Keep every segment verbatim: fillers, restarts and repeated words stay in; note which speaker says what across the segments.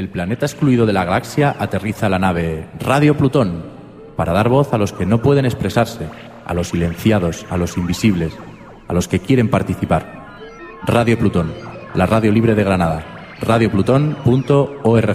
Speaker 1: el planeta excluido de la galaxia aterriza la nave Radio Plutón para dar voz a los que no pueden expresarse, a los silenciados, a los invisibles, a los que quieren participar. Radio Plutón, la radio libre de Granada. radio plutón punto org.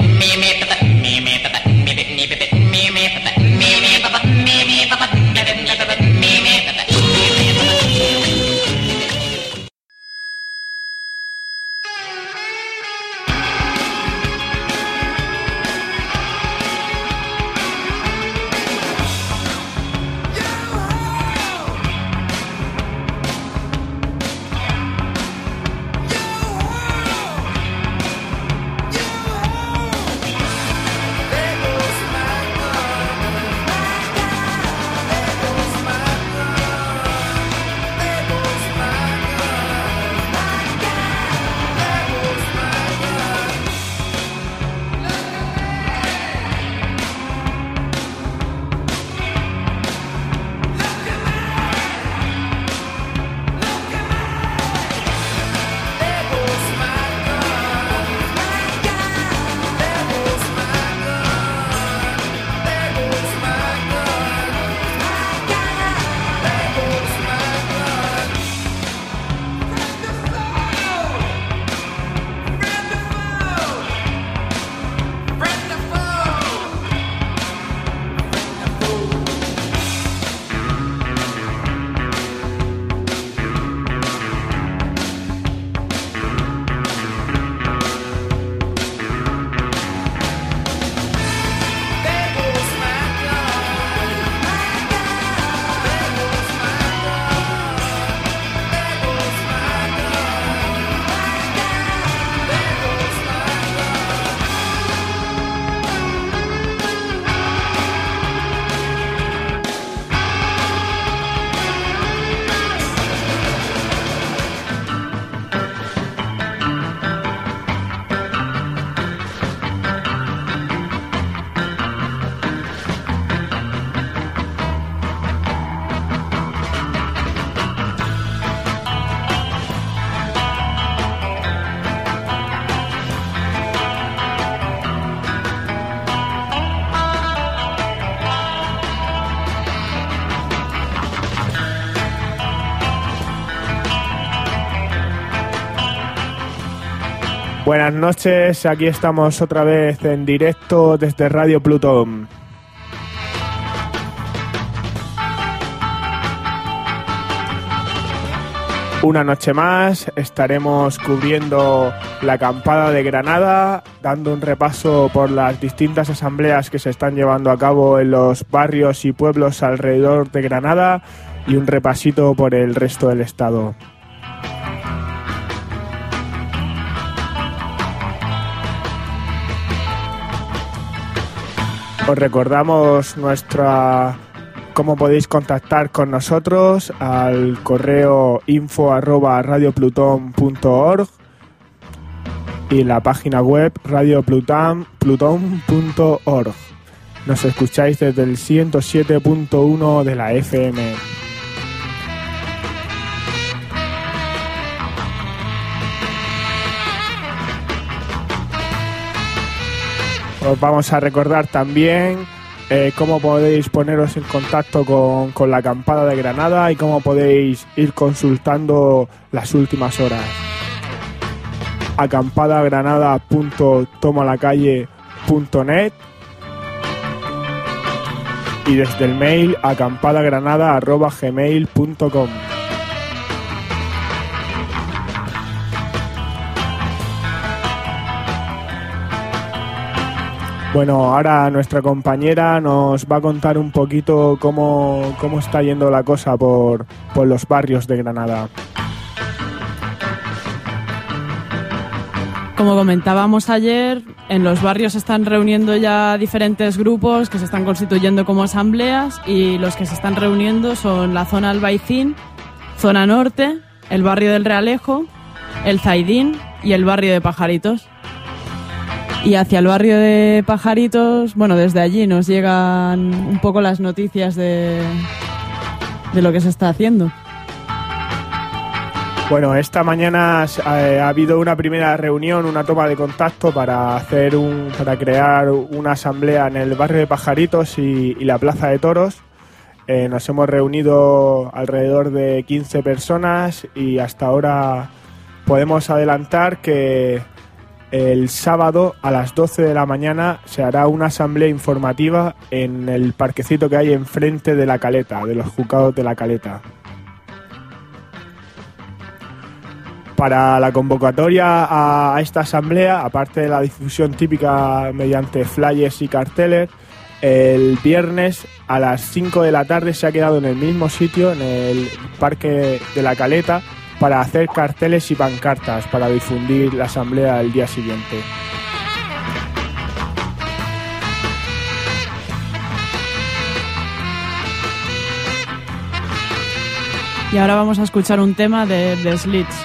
Speaker 2: Buenas noches, aquí estamos otra vez en directo desde Radio Plutón. Una noche más estaremos cubriendo la acampada de Granada, dando un repaso por las distintas asambleas que se están llevando a cabo en los barrios y pueblos alrededor de Granada y un repasito por el resto del estado. Os recordamos nuestra cómo podéis contactar con nosotros al correo info arroba radiopluton punto org y la página web radio plutón punto org. Nos escucháis desde el ciento siete punto uno de la F M. Os vamos a recordar también eh, cómo podéis poneros en contacto con, con la acampada de Granada y cómo podéis ir consultando las últimas horas. acampadagranada punto tomalacalle punto net y desde el mail acampadagranada arroba gmail punto com. Bueno, ahora nuestra compañera nos va a contar un poquito cómo, cómo está yendo la cosa por, por los barrios de Granada.
Speaker 3: Como comentábamos ayer, en los barrios se están reuniendo ya diferentes grupos que se están constituyendo como asambleas y los que se están reuniendo son la zona Albaicín, zona norte, el barrio del Realejo, el Zaidín y el barrio de Pajaritos. Y hacia el barrio de Pajaritos, bueno, desde allí nos llegan un poco las noticias de, de lo que se está haciendo.
Speaker 2: Bueno, esta mañana eh, ha habido una primera reunión, una toma de contacto para hacer un, para crear una asamblea en el barrio de Pajaritos y, y la Plaza de Toros. Eh, nos hemos reunido alrededor de quince personas y hasta ahora podemos adelantar que el sábado a las doce de la mañana se hará una asamblea informativa en el parquecito que hay enfrente de la Caleta, de los juzgados de la Caleta. Para la convocatoria a esta asamblea, aparte de la difusión típica mediante flyers y carteles, el viernes a las cinco de la tarde se ha quedado en el mismo sitio, en el Parque de la Caleta, para hacer carteles y pancartas para difundir la asamblea el día siguiente.
Speaker 3: Y ahora vamos a escuchar un tema de The Slits.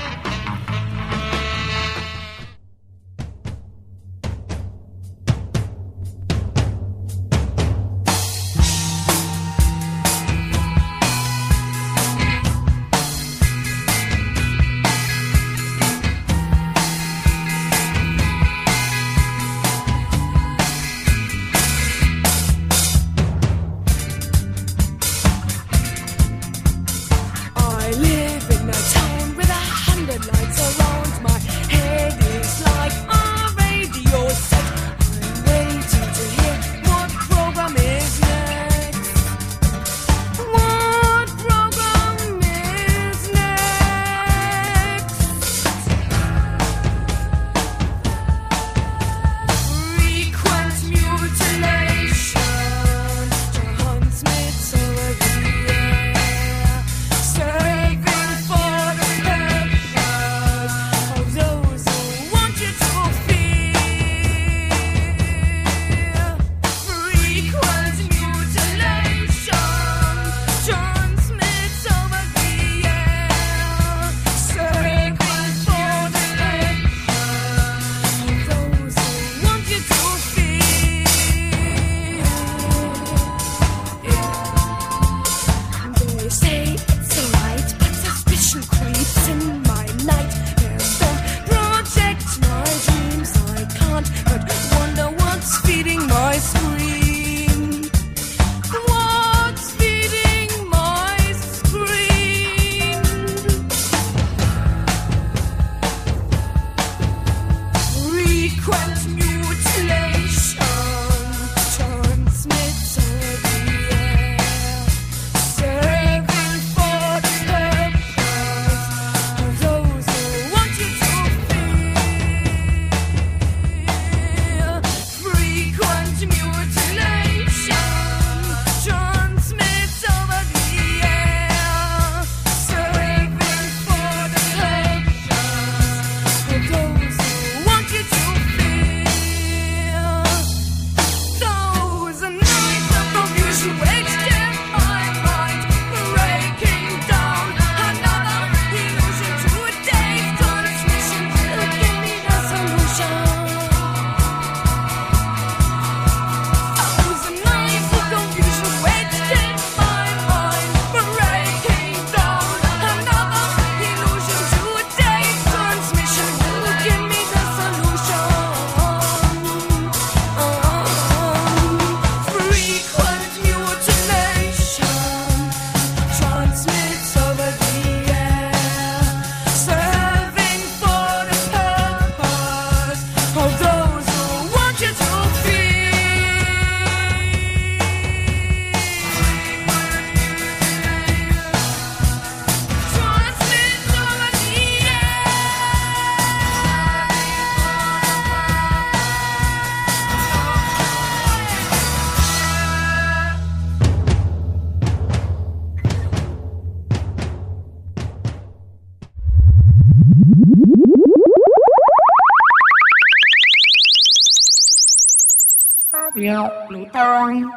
Speaker 4: Radio Plutón.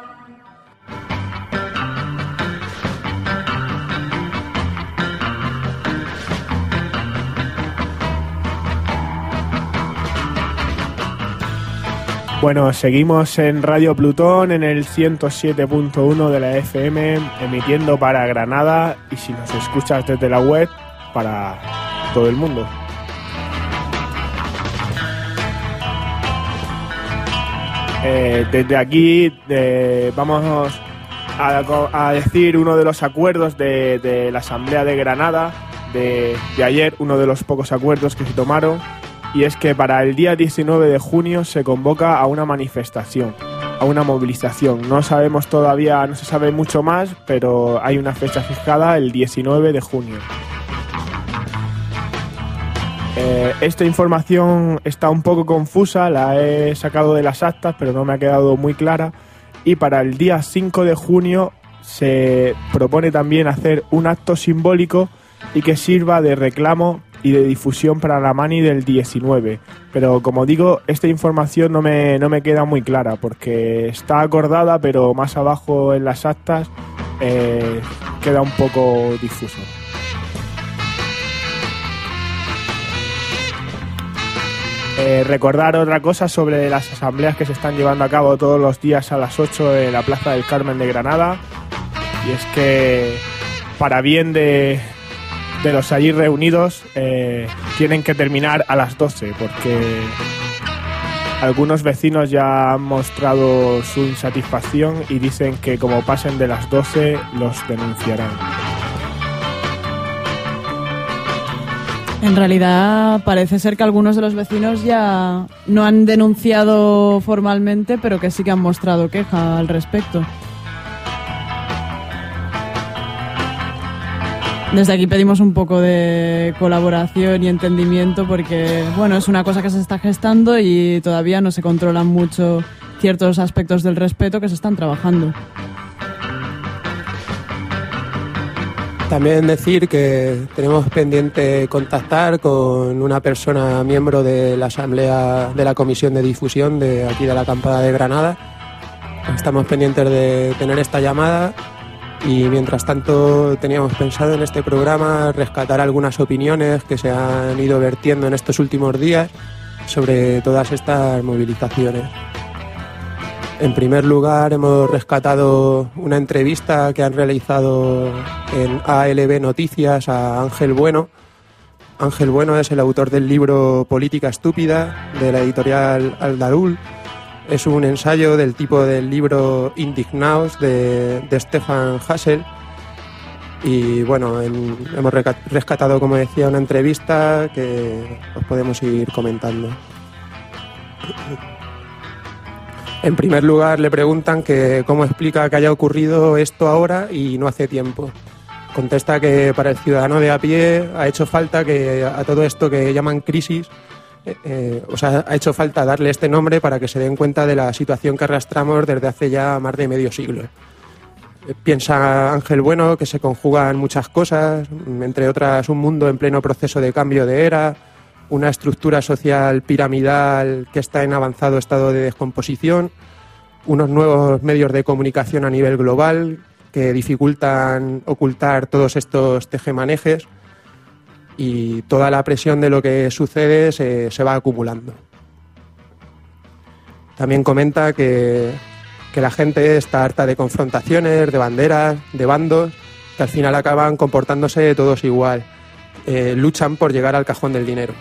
Speaker 2: Bueno, seguimos en Radio Plutón en el ciento siete punto uno de la F M, emitiendo para Granada, y si nos escuchas desde la web, para todo el mundo. Eh, desde aquí eh, vamos a, a decir uno de los acuerdos de, de la Asamblea de Granada de, de ayer, uno de los pocos acuerdos que se tomaron, y es que para el día diecinueve de junio se convoca a una manifestación, a una movilización. No sabemos todavía, no se sabe mucho más, pero hay una fecha fijada, el diecinueve de junio. Eh, esta información está un poco confusa, la he sacado de las actas, pero no me ha quedado muy clara. Y para el día cinco de junio se propone también hacer un acto simbólico y que sirva de reclamo y de difusión para la mani del diecinueve. Pero como digo, esta información no me, no me queda muy clara porque está acordada, pero más abajo en las actas eh, queda un poco difuso. Eh, recordar otra cosa sobre las asambleas que se están llevando a cabo todos los días a las ocho en la Plaza del Carmen de Granada, y es que para bien de, de los allí reunidos eh, tienen que terminar a las doce porque algunos vecinos ya han mostrado su insatisfacción y dicen que como pasen de las doce los denunciarán.
Speaker 3: En realidad parece ser que algunos de los vecinos ya no han denunciado formalmente, pero que sí que han mostrado queja al respecto. Desde aquí pedimos un poco de colaboración y entendimiento porque, bueno, es una cosa que se está gestando y todavía no se controlan mucho ciertos aspectos del respeto que se están trabajando.
Speaker 5: También decir que tenemos pendiente contactar con una persona miembro de la Asamblea de la Comisión de Difusión de aquí de la Acampada de Granada. Estamos pendientes de tener esta llamada y mientras tanto teníamos pensado en este programa rescatar algunas opiniones que se han ido vertiendo en estos últimos días sobre todas estas movilizaciones. En primer lugar, hemos rescatado una entrevista que han realizado en A L B Noticias a Ángel Bueno. Ángel Bueno es el autor del libro Política Estúpida, de la editorial Aldarul. Es un ensayo del tipo del libro Indignaos de, de Stefan Hassel. Y bueno, en, hemos rescatado, como decía, una entrevista que os podemos ir comentando. En primer lugar, le preguntan que cómo explica que haya ocurrido esto ahora y no hace tiempo. Contesta que para el ciudadano de a pie ha hecho falta que a todo esto que llaman crisis, eh, eh, o sea, ha hecho falta darle este nombre para que se den cuenta de la situación que arrastramos desde hace ya más de medio siglo. Eh, piensa Ángel Bueno que se conjugan muchas cosas, entre otras un mundo en pleno proceso de cambio de era, una estructura social piramidal que está en avanzado estado de descomposición, unos nuevos medios de comunicación a nivel global que dificultan ocultar todos estos tejemanejes y toda la presión de lo que sucede se, se va acumulando. También comenta que, que la gente está harta de confrontaciones, de banderas, de bandos, que al final acaban comportándose todos igual. Eh, luchan por llegar al cajón del dinero.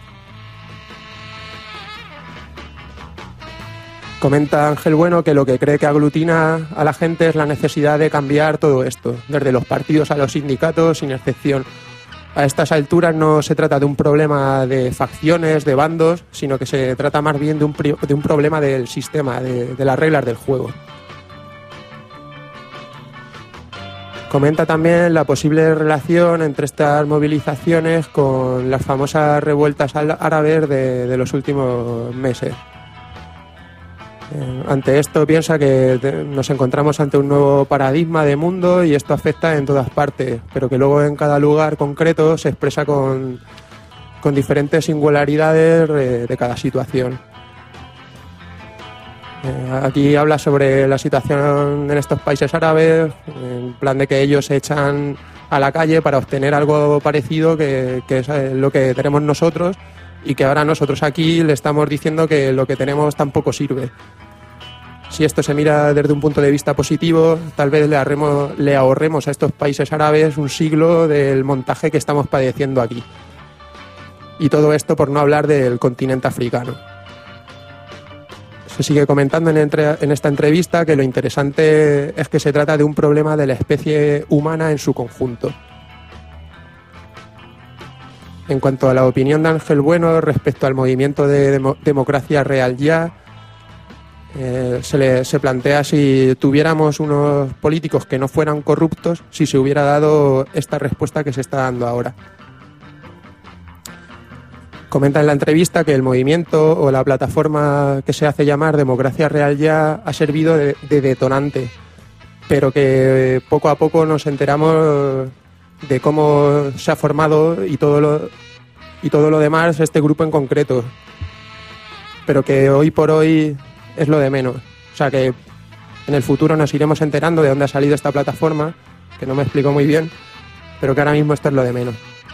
Speaker 5: Comenta Ángel Bueno que lo que cree que aglutina a la gente es la necesidad de cambiar todo esto, desde los partidos a los sindicatos, sin excepción. A estas alturas no se trata de un problema de facciones, de bandos, sino que se trata más bien de un, de un problema del sistema, de, de las reglas del juego. Comenta también la posible relación entre estas movilizaciones con las famosas revueltas árabes de, de los últimos meses. Eh, ante esto piensa que te, nos encontramos ante un nuevo paradigma de mundo y esto afecta en todas partes, pero que luego en cada lugar concreto se expresa con, con diferentes singularidades eh, de cada situación. Eh, aquí habla sobre la situación en estos países árabes, en plan de que ellos se echan a la calle para obtener algo parecido que, que es lo que tenemos nosotros y que ahora nosotros aquí le estamos diciendo que lo que tenemos tampoco sirve. Si esto se mira desde un punto de vista positivo, tal vez le, ahorremos, le ahorremos a estos países árabes un siglo del montaje que estamos padeciendo aquí. Y todo esto por no hablar del continente africano. Se sigue comentando en, entre, en esta entrevista que lo interesante es que se trata de un problema de la especie humana en su conjunto. En cuanto a la opinión de Ángel Bueno respecto al movimiento de demo, Democracia Real Ya, eh, se, le, se plantea si tuviéramos unos políticos que no fueran corruptos, si se hubiera dado esta respuesta que se está dando ahora. Comenta en la entrevista que el movimiento o la plataforma que se hace llamar Democracia Real Ya ha servido de, de detonante, pero que poco a poco nos enteramos de cómo se ha formado y todo lo, y todo lo demás este grupo en concreto, pero que hoy por hoy es lo de menos. O sea que en el futuro nos iremos enterando de dónde ha salido esta plataforma, que no me explico muy bien, pero que ahora mismo esto es lo de menos.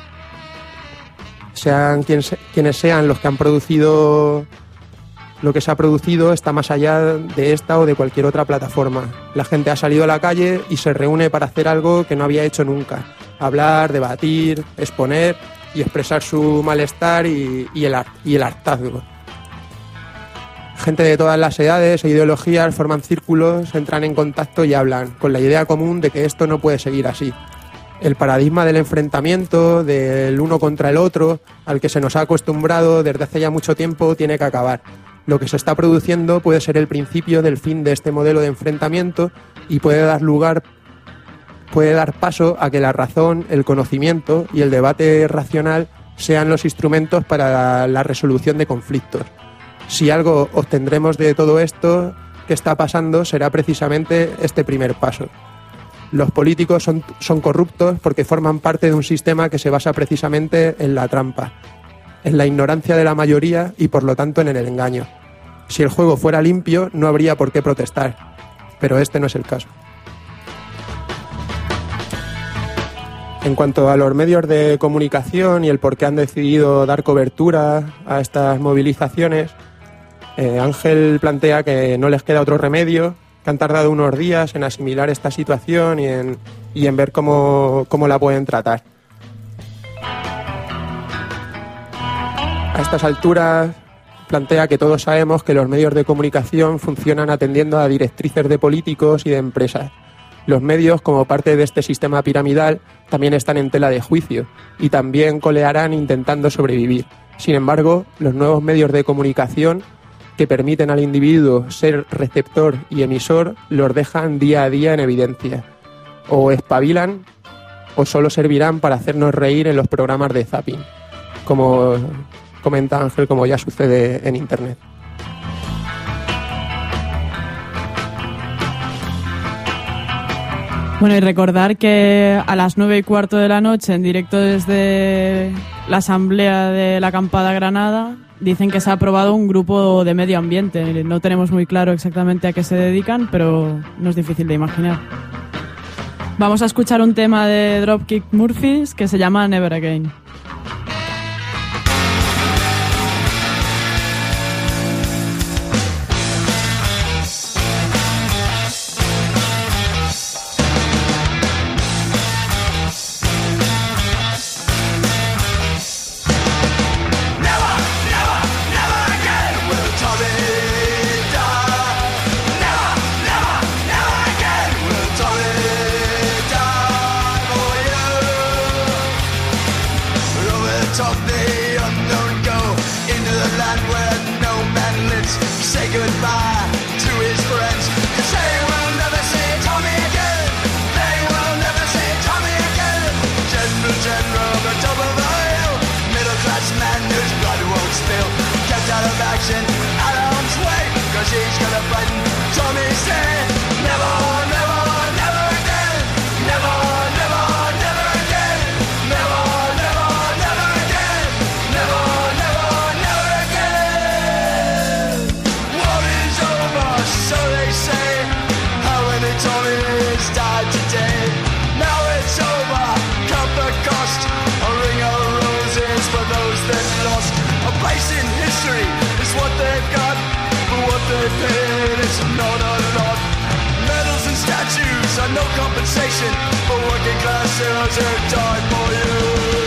Speaker 5: Sean quienes, quienes sean los que han producido lo que se ha producido, está más allá de esta o de cualquier otra plataforma. La gente ha salido a la calle y se reúne para hacer algo que no había hecho nunca. Hablar, debatir, exponer y expresar su malestar y, y, el, y el hartazgo. Gente de todas las edades e ideologías forman círculos, entran en contacto y hablan, con la idea común de que esto no puede seguir así. El paradigma del enfrentamiento, del uno contra el otro, al que se nos ha acostumbrado desde hace ya mucho tiempo, tiene que acabar. Lo que se está produciendo puede ser el principio del fin de este modelo de enfrentamiento y puede dar lugar, puede dar paso a que la razón, el conocimiento y el debate racional sean los instrumentos para la resolución de conflictos. Si algo obtendremos de todo esto que está pasando, será precisamente este primer paso. Los políticos son, son corruptos porque forman parte de un sistema que se basa precisamente en la trampa, en la ignorancia de la mayoría y por lo tanto en el engaño. Si el juego fuera limpio, no habría por qué protestar, pero este no es el caso. En cuanto a los medios de comunicación y el por qué han decidido dar cobertura a estas movilizaciones, eh, Ángel plantea que no les queda otro remedio, que han tardado unos días en asimilar esta situación y en, y en ver cómo, cómo la pueden tratar. A estas alturas plantea que todos sabemos que los medios de comunicación funcionan atendiendo a directrices de políticos y de empresas. Los medios, como parte de este sistema piramidal, también están en tela de juicio y también colearán intentando sobrevivir. Sin embargo, los nuevos medios de comunicación que permiten al individuo ser receptor y emisor, los dejan día a día en evidencia. O espabilan o solo servirán para hacernos reír en los programas de zapping, como comenta Ángel, como ya sucede en Internet.
Speaker 3: Bueno, y recordar que a las nueve y cuarto de la noche, en directo desde la Asamblea de la Acampada Granada, dicen que se ha aprobado un grupo de medio ambiente. No tenemos muy claro exactamente a qué se dedican, pero no es difícil de imaginar. Vamos a escuchar un tema de Dropkick Murphys que se llama Never Again.
Speaker 6: These are no compensation for working class heroes who died for you.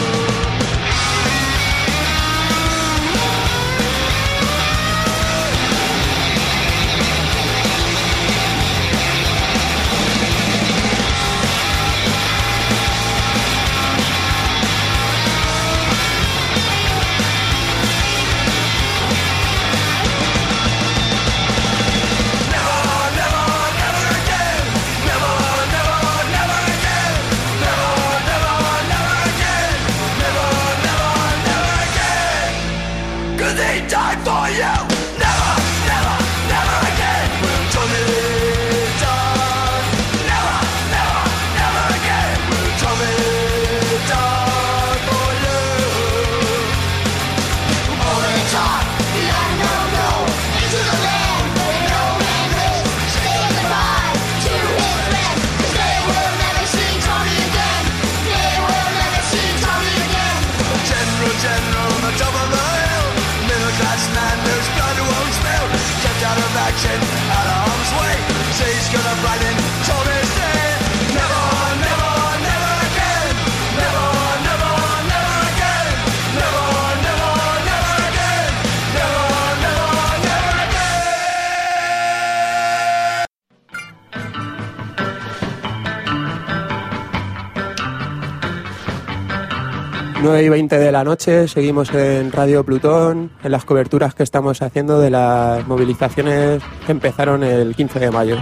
Speaker 5: nueve y veinte de la noche, seguimos en Radio Plutón, en las coberturas que estamos haciendo de las movilizaciones que empezaron el quince de mayo.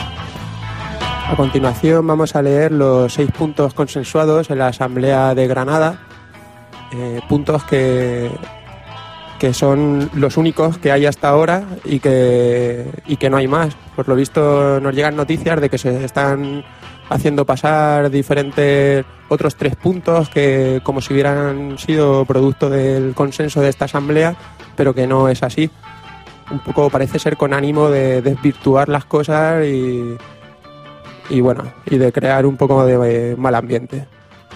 Speaker 5: A continuación vamos a leer los seis puntos consensuados en la Asamblea de Granada, eh, puntos que, que son los únicos que hay hasta ahora y que, y que no hay más. Por lo visto nos llegan noticias de que se están haciendo pasar diferentes otros tres puntos que como si hubieran sido producto del consenso de esta asamblea, pero que no es así. Un poco parece ser con ánimo de desvirtuar las cosas y, y bueno, y de crear un poco de mal ambiente.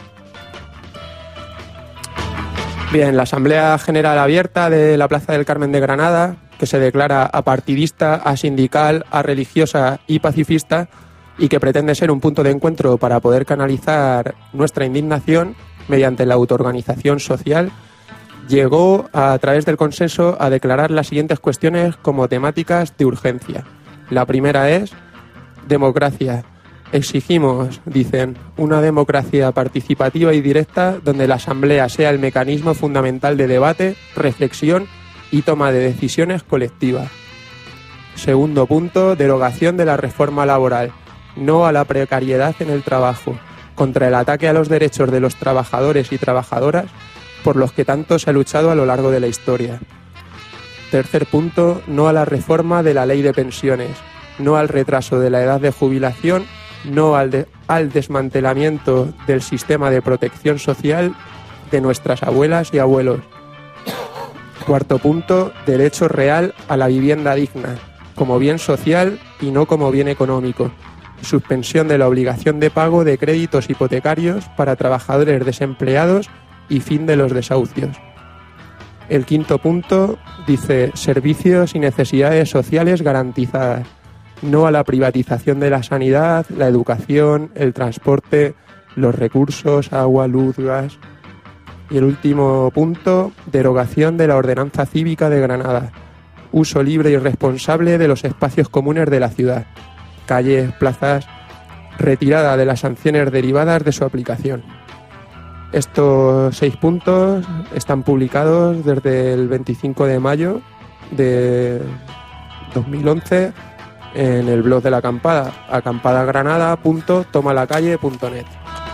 Speaker 5: Bien, la Asamblea General Abierta de la Plaza del Carmen de Granada, que se declara apartidista, asindical, areligiosa y pacifista, y que pretende ser un punto de encuentro para poder canalizar nuestra indignación mediante la autoorganización social, llegó a, a través del consenso a declarar las siguientes cuestiones como temáticas de urgencia. La primera es democracia. Exigimos, dicen, una democracia participativa y directa donde la Asamblea sea el mecanismo fundamental de debate, reflexión y toma de decisiones colectivas. Segundo punto, derogación de la reforma laboral. No a la precariedad en el trabajo, contra el ataque a los derechos de los trabajadores y trabajadoras por los que tanto se ha luchado a lo largo de la historia. Tercer punto, no a la reforma de la ley de pensiones, no al retraso de la edad de jubilación, no al, de, al desmantelamiento del sistema de protección social de nuestras abuelas y abuelos. Cuarto punto, derecho real a la vivienda digna, como bien social y no como bien económico. Suspensión de la obligación de pago de créditos hipotecarios para trabajadores desempleados y fin de los desahucios. El quinto punto dice servicios y necesidades sociales garantizadas, no a la privatización de la sanidad, la educación, el transporte, los recursos, agua, luz, gas. Y el último punto, derogación de la ordenanza cívica de Granada, uso libre y responsable de los espacios comunes de la ciudad, calles, plazas, retirada de las sanciones derivadas de su aplicación. Estos seis puntos están publicados desde el veinticinco de mayo de dos mil once en el blog de la acampada, acampadagranada punto tomalacalle punto net.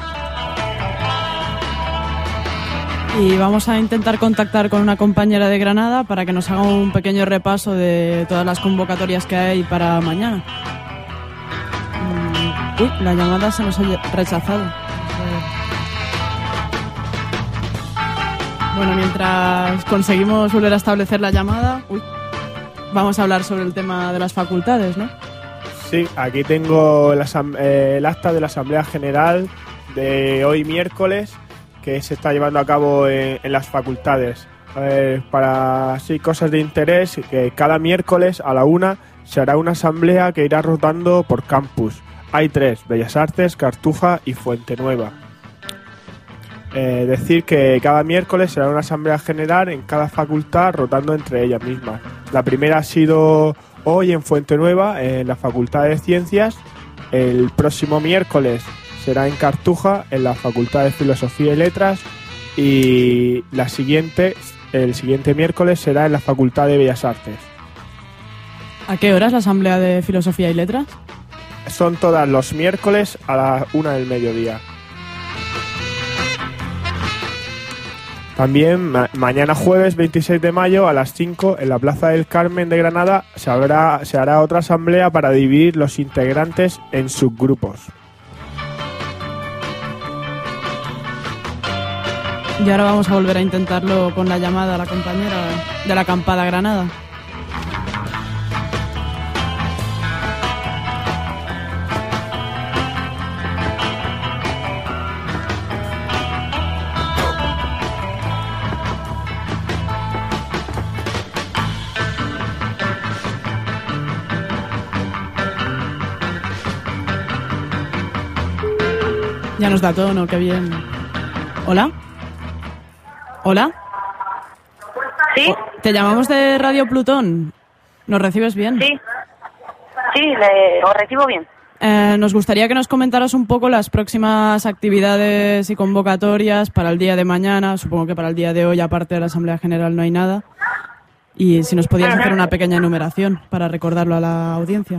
Speaker 3: Y vamos a intentar contactar con una compañera de Granada para que nos haga un pequeño repaso de todas las convocatorias que hay para mañana. Uy, la llamada se nos ha rechazado. Bueno, mientras conseguimos volver a establecer la llamada, uy, vamos a hablar sobre el tema de las facultades, ¿no?
Speaker 2: Sí, aquí tengo el, asam- eh, el acta de la Asamblea General de hoy miércoles que se está llevando a cabo en, en las facultades. A ver, para así cosas de interés, que cada miércoles a la una se hará una asamblea que irá rotando por campus. Hay tres: Bellas Artes, Cartuja y Fuentenueva. Eh, decir que cada miércoles será una asamblea general en cada facultad, rotando entre ellas mismas. La primera ha sido hoy en Fuentenueva, en la Facultad de Ciencias. El próximo miércoles será en Cartuja, en la Facultad de Filosofía y Letras. Y la siguiente, el siguiente miércoles será en la Facultad de Bellas Artes.
Speaker 3: ¿A qué hora es la asamblea de Filosofía y Letras?
Speaker 2: Son todas los miércoles a la una del mediodía. También ma- mañana jueves veintiséis de mayo a las cinco en la Plaza del Carmen de Granada se, habrá, se hará otra asamblea para dividir los integrantes en subgrupos.
Speaker 3: Y ahora vamos a volver a intentarlo con la llamada a la compañera de la acampada Granada. Ya nos da tono, qué bien. ¿Hola? ¿Hola?
Speaker 7: ¿Sí?
Speaker 3: Oh, te llamamos de Radio Plutón. ¿Nos recibes bien?
Speaker 7: Sí. Sí, le, os recibo bien.
Speaker 3: Eh, nos gustaría que nos comentaras un poco las próximas actividades y convocatorias para el día de mañana. Supongo que para el día de hoy, aparte de la Asamblea General, no hay nada. Y si nos podías hacer una pequeña enumeración para recordarlo a la audiencia.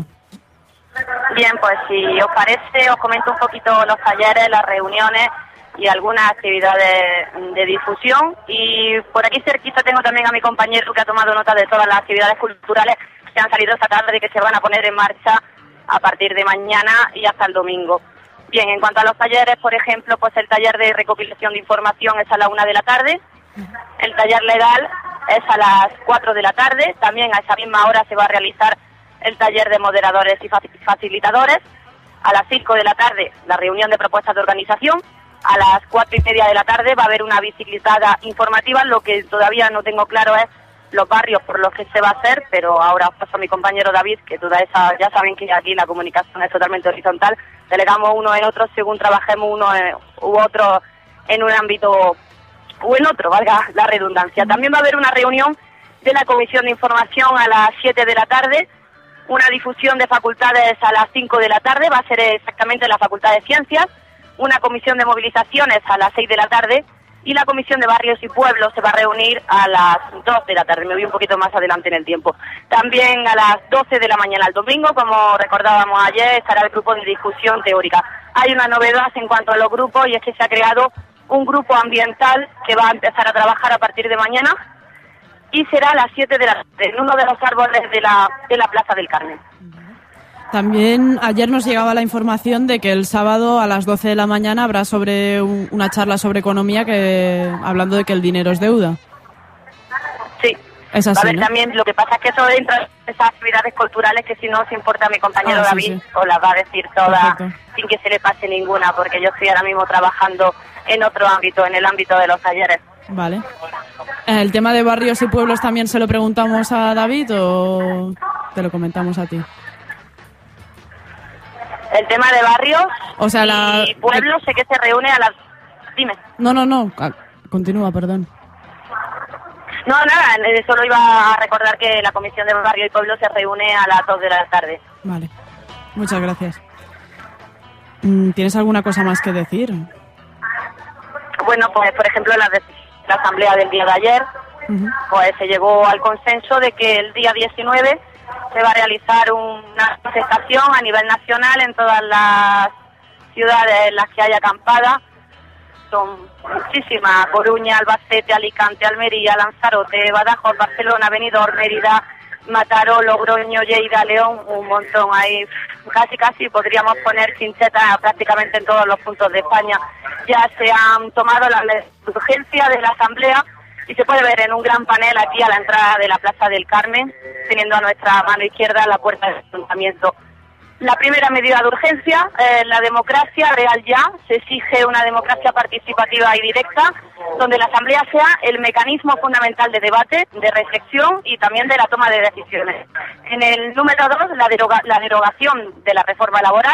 Speaker 7: Bien, pues si os parece, os comento un poquito los talleres, las reuniones y algunas actividades de difusión. Y por aquí cerquita tengo también a mi compañero que ha tomado nota de todas las actividades culturales que han salido esta tarde y que se van a poner en marcha a partir de mañana y hasta el domingo. Bien, en cuanto a los talleres, por ejemplo, pues el taller de recopilación de información es a la una de la tarde, el taller legal es a las cuatro de la tarde, también a esa misma hora se va a realizar el taller de moderadores y facilitadores, a las cinco de la tarde la reunión de propuestas de organización, a las cuatro y media de la tarde va a haber una bicicletada informativa. Lo que todavía no tengo claro es los barrios por los que se va a hacer, pero ahora os paso a mi compañero David, que toda esa, ya saben que aquí la comunicación es totalmente horizontal, delegamos uno en otro según trabajemos uno en, u otro en un ámbito o en otro, valga la redundancia. También va a haber una reunión de la Comisión de Información a las siete de la tarde, una difusión de facultades a las cinco de la tarde, va a ser exactamente en la Facultad de Ciencias, una comisión de movilizaciones a las seis de la tarde y la Comisión de Barrios y Pueblos se va a reunir a las dos de la tarde, me voy un poquito más adelante en el tiempo. También a las doce de la mañana el domingo, como recordábamos ayer, estará el grupo de discusión teórica. Hay una novedad en cuanto a los grupos y es que se ha creado un grupo ambiental que va a empezar a trabajar a partir de mañana y será a las siete de la tarde, en uno de los árboles de la, de la Plaza del Carmen.
Speaker 3: También ayer nos llegaba la información de que el sábado a las doce de la mañana habrá sobre un, una charla sobre economía, que hablando de que el dinero es deuda.
Speaker 7: Sí,
Speaker 3: es así,
Speaker 7: va a haber
Speaker 3: ¿no?
Speaker 7: también, lo que pasa es que eso entra en esas actividades culturales que si no os importa mi compañero
Speaker 3: Ah, sí,
Speaker 7: David,
Speaker 3: sí.
Speaker 7: os las va a decir todas
Speaker 3: Perfecto.
Speaker 7: sin que se le pase ninguna, porque yo estoy ahora mismo trabajando en otro ámbito, en el ámbito de los talleres.
Speaker 3: Vale. ¿El tema de barrios y pueblos también se lo preguntamos a David o te lo comentamos a ti?
Speaker 7: El tema de barrios
Speaker 3: O sea, la...
Speaker 7: y pueblos sé que se reúne a las... Dime.
Speaker 3: No, no, no. Ah, continúa, perdón.
Speaker 7: No, nada, eh, solo iba a recordar que la Comisión de Barrio y Pueblo se reúne a las dos de la tarde.
Speaker 3: Vale. Muchas gracias. Mm, ¿Tienes alguna cosa más que decir?
Speaker 7: Bueno, pues por ejemplo la, de, la asamblea del día de ayer,
Speaker 3: Uh-huh.
Speaker 7: pues se llegó al consenso de que el día diecinueve se va a realizar una manifestación a nivel nacional en todas las ciudades en las que haya acampada. Son muchísimas: Coruña, Albacete, Alicante, Almería, Lanzarote, Badajoz, Barcelona, Benidorm, Mérida, Mataró, Logroño, Lleida, León, un montón. Ahí casi casi podríamos poner chinchetas prácticamente en todos los puntos de España. Ya se han tomado las medidas de urgencia de la asamblea y se puede ver en un gran panel aquí a la entrada de la Plaza del Carmen, teniendo a nuestra mano izquierda la puerta del ayuntamiento. La primera medida de urgencia, eh, la democracia real ya. Se exige una democracia participativa y directa, donde la asamblea sea el mecanismo fundamental de debate, de reflexión y también de la toma de decisiones. En el número dos, la, deroga, la derogación de la reforma laboral,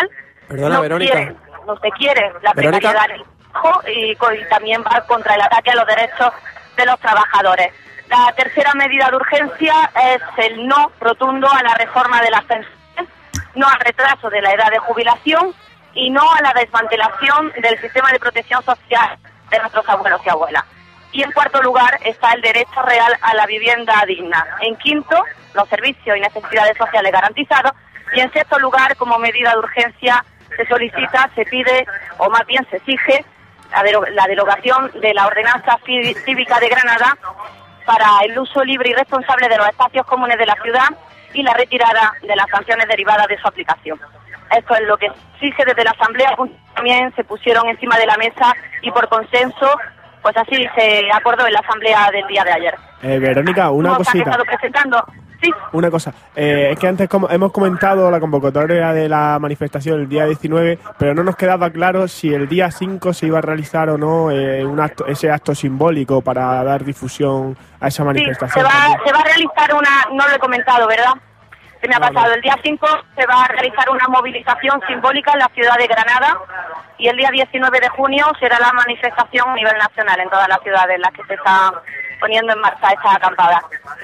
Speaker 5: Perdona,
Speaker 7: no
Speaker 5: Verónica.
Speaker 7: quiere, no se quiere la
Speaker 5: Verónica.
Speaker 7: precariedad del trabajo y, co- y también va contra el ataque a los derechos de los trabajadores. La tercera medida de urgencia es el no rotundo a la reforma de las pensiones, no al retraso de la edad de jubilación y no a la desmantelación del sistema de protección social de nuestros abuelos y abuelas. Y en cuarto lugar está el derecho real a la vivienda digna. En quinto, los servicios y necesidades sociales garantizados. Y en sexto lugar, como medida de urgencia, se solicita, se pide, o más bien se exige, la, dero- la derogación de la ordenanza Fi- cívica de Granada para el uso libre y responsable de los espacios comunes de la ciudad y la retirada de las sanciones derivadas de su aplicación. Esto es lo que exige desde la Asamblea. También se pusieron encima de la mesa y por consenso, pues así se acordó en la Asamblea del día de ayer.
Speaker 2: Eh, Verónica, una
Speaker 7: ¿Cómo se han
Speaker 2: cosita.
Speaker 7: estado presentando? Sí.
Speaker 2: Una cosa, eh, es que antes como hemos comentado la convocatoria de la manifestación el día diecinueve, pero no nos quedaba claro si el día cinco se iba a realizar o no eh, un acto, ese acto simbólico para dar difusión a esa
Speaker 7: Sí,
Speaker 2: manifestación.
Speaker 7: se va,
Speaker 2: también.
Speaker 7: se va a realizar una, no lo he comentado, ¿verdad? Se me ha
Speaker 2: Vale.
Speaker 7: pasado, el día cinco se va a realizar una movilización simbólica en la ciudad de Granada y el día diecinueve de junio será la manifestación a nivel nacional en todas las ciudades en las que se está poniendo en marcha esta acampada.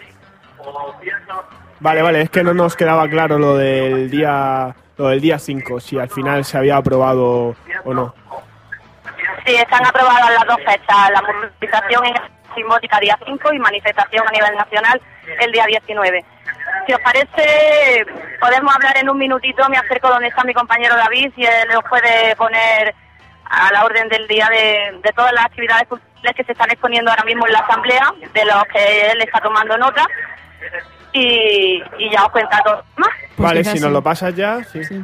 Speaker 2: Vale, vale, es que no nos quedaba claro lo del día lo del día cinco, si al final se había aprobado o no.
Speaker 7: Sí, están aprobadas las dos fechas, la movilización es simbólica día cinco y manifestación a nivel nacional el día diecinueve. Si os parece, podemos hablar en un minutito, me acerco donde está mi compañero David y él os puede poner a la orden del día de, de todas las actividades culturales que se están exponiendo ahora mismo en la Asamblea, de los que él está tomando nota, y, y ya os cuenta todo más.
Speaker 3: Pues
Speaker 2: Vale,
Speaker 3: quizás
Speaker 2: si nos
Speaker 3: sí.
Speaker 2: lo pasas ya, sí.
Speaker 3: Sí.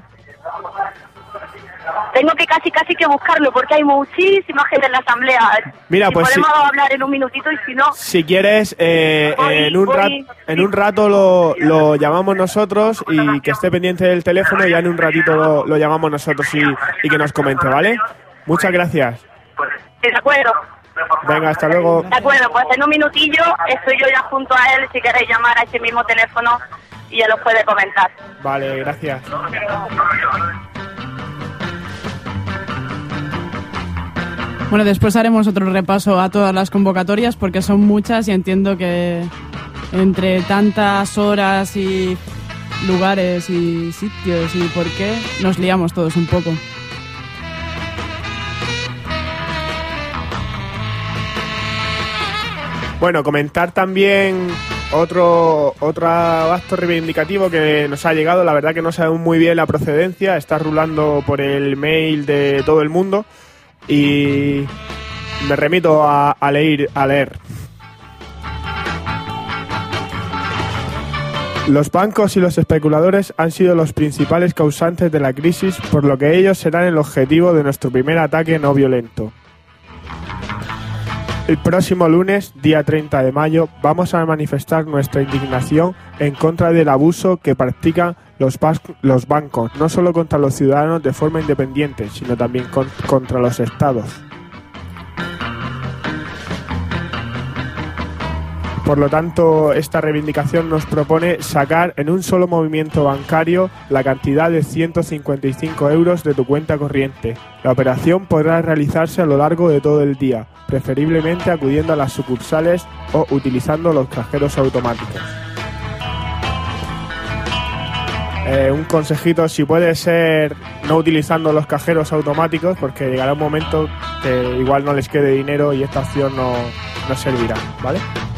Speaker 7: Tengo que casi casi que buscarlo porque hay muchísima gente en la Asamblea.
Speaker 2: Mira,
Speaker 7: si
Speaker 2: pues
Speaker 7: podemos
Speaker 2: sí.
Speaker 7: hablar en un minutito y si no...
Speaker 2: Si quieres, eh,
Speaker 7: Voy,
Speaker 2: en, un
Speaker 7: voy,
Speaker 2: rat-
Speaker 7: sí.
Speaker 2: en un rato lo, lo llamamos nosotros y que esté pendiente del teléfono y ya en un ratito lo, lo llamamos nosotros y, y que nos comente, ¿vale? Muchas gracias.
Speaker 7: De acuerdo.
Speaker 2: Venga, hasta luego.
Speaker 7: De acuerdo, pues en un minutillo estoy yo ya junto a él si queréis llamar a ese mismo teléfono y él os puede comentar.
Speaker 2: Vale, gracias.
Speaker 3: Bueno, después haremos otro repaso a todas las convocatorias porque son muchas y entiendo que entre tantas horas y lugares y sitios y por qué nos liamos todos un poco.
Speaker 2: Bueno, comentar también otro otro acto reivindicativo que nos ha llegado. La verdad que no sabemos muy bien la procedencia, está rulando por el mail de todo el mundo y me remito a, a leer, a leer. Los bancos y los especuladores han sido los principales causantes de la crisis, por lo que ellos serán el objetivo de nuestro primer ataque no violento. El próximo lunes, día treinta de mayo, vamos a manifestar nuestra indignación en contra del abuso que practican los, bas- los bancos, no solo contra los ciudadanos de forma independiente, sino también con- contra los estados. Por lo tanto, esta reivindicación nos propone sacar en un solo movimiento bancario la cantidad de ciento cincuenta y cinco euros de tu cuenta corriente. La operación podrá realizarse a lo largo de todo el día, preferiblemente acudiendo a las sucursales o utilizando los cajeros automáticos. Eh, un consejito, si puede ser no utilizando los cajeros automáticos, porque llegará un momento que igual no les quede dinero y esta opción no, no servirá, ¿vale?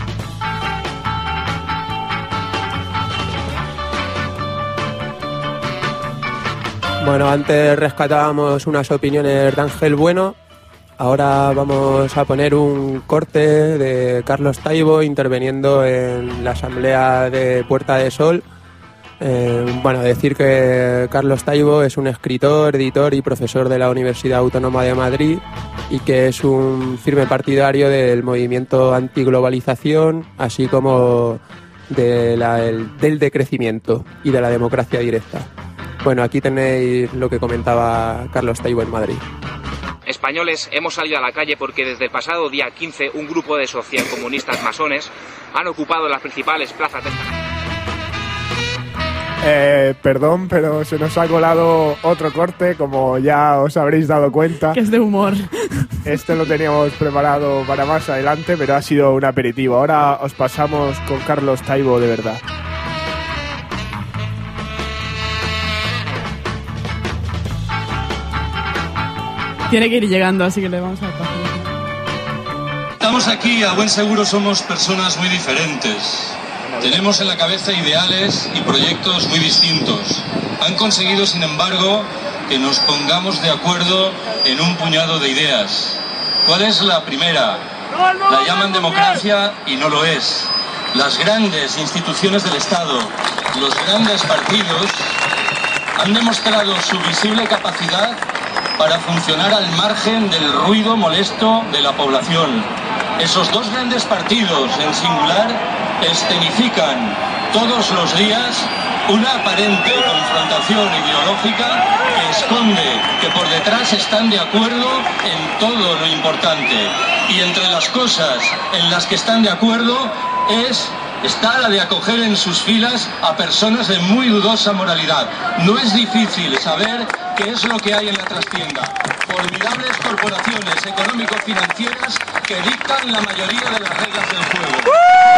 Speaker 5: Bueno, antes rescatábamos unas opiniones de Ángel Bueno. Ahora vamos a poner un corte de Carlos Taibo interviniendo en la asamblea de Puerta de Sol. Eh, bueno, decir que Carlos Taibo es un escritor, editor y profesor de la Universidad Autónoma de Madrid y que es un firme partidario del movimiento antiglobalización, así como de la, el, del decrecimiento y de la democracia directa. Bueno, aquí tenéis lo que comentaba Carlos Taibo en Madrid.
Speaker 8: Españoles hemos salido a la calle porque desde el pasado día quince un grupo de socialcomunistas masones han ocupado las principales plazas de esta...
Speaker 2: Eh, perdón, pero se nos ha colado otro corte, como ya os habréis dado cuenta.
Speaker 3: Que es de humor.
Speaker 2: Este lo teníamos preparado para más adelante, pero ha sido un aperitivo. Ahora os pasamos con Carlos Taibo de verdad.
Speaker 3: Tiene que ir llegando, así que le vamos a pasar.
Speaker 9: Estamos aquí, a buen seguro somos personas muy diferentes. Tenemos en la cabeza ideales y proyectos muy distintos. Han conseguido, sin embargo, que nos pongamos de acuerdo en un puñado de ideas. ¿Cuál es la primera? La llaman democracia y no lo es. Las grandes instituciones del Estado, los grandes partidos, han demostrado su visible capacidad para funcionar al margen del ruido molesto de la población. Esos dos grandes partidos, en singular, escenifican todos los días una aparente confrontación ideológica que esconde que por detrás están de acuerdo en todo lo importante. Y entre las cosas en las que están de acuerdo es está la de acoger en sus filas a personas de muy dudosa moralidad. No es difícil saber qué es lo que hay en la trastienda. Formidables corporaciones económico-financieras que dictan la mayoría de las reglas del juego.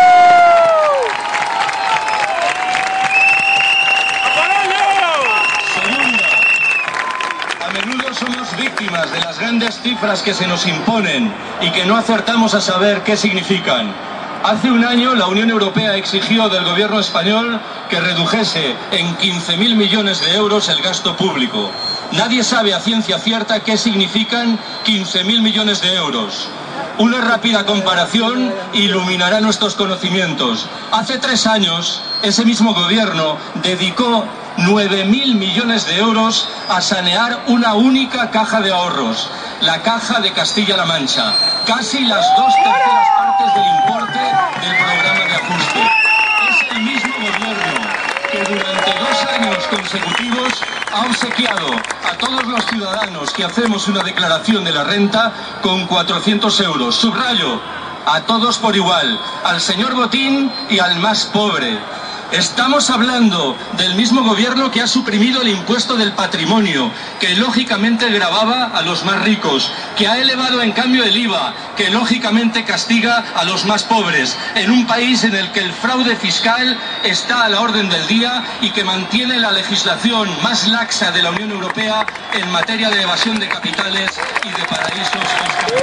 Speaker 9: Segunda, a menudo somos víctimas de las grandes cifras que se nos imponen y que no acertamos a saber qué significan. Hace un año la Unión Europea exigió del gobierno español que redujese en quince mil millones de euros el gasto público. Nadie sabe a ciencia cierta qué significan quince mil millones de euros. Una rápida comparación iluminará nuestros conocimientos. Hace tres años, ese mismo gobierno dedicó nueve mil millones de euros a sanear una única caja de ahorros, la Caja de Castilla-La Mancha. Casi las dos terceras partes del importe del programa de ajuste. Es el mismo gobierno que durante dos años consecutivos ha obsequiado a todos los ciudadanos que hacemos una declaración de la renta con cuatrocientos euros. Subrayo, a todos por igual, al señor Botín y al más pobre. Estamos hablando del mismo gobierno que ha suprimido el impuesto del patrimonio, que lógicamente gravaba a los más ricos, que ha elevado en cambio el I V A, que lógicamente castiga a los más pobres, en un país en el que el fraude fiscal está a la orden del día y que mantiene la legislación más laxa de la Unión Europea en materia de evasión de capitales y de paraísos fiscales.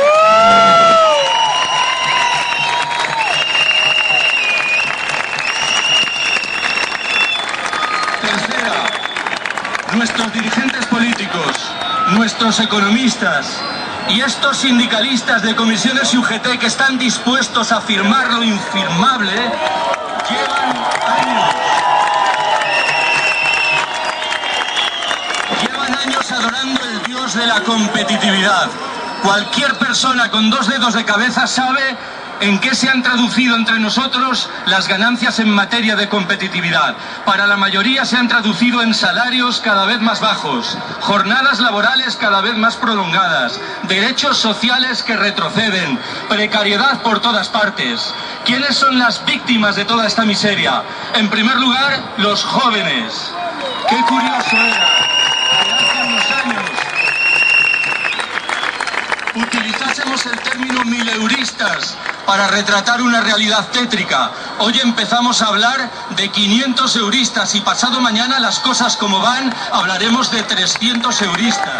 Speaker 9: Nuestros dirigentes políticos, nuestros economistas y estos sindicalistas de comisiones y U G T que están dispuestos a firmar lo infirmable, llevan años, llevan años adorando el dios de la competitividad. Cualquier persona con dos dedos de cabeza sabe en qué se han traducido entre nosotros las ganancias en materia de competitividad. Para la mayoría se han traducido en salarios cada vez más bajos, jornadas laborales cada vez más prolongadas, derechos sociales que retroceden, precariedad por todas partes. ¿Quiénes son las víctimas de toda esta miseria? En primer lugar, los jóvenes. Qué curioso era que hace unos años utilizásemos el término mileuristas para retratar una realidad tétrica. Hoy empezamos a hablar de quinientos euristas y pasado mañana, las cosas como van, hablaremos de trescientos euristas.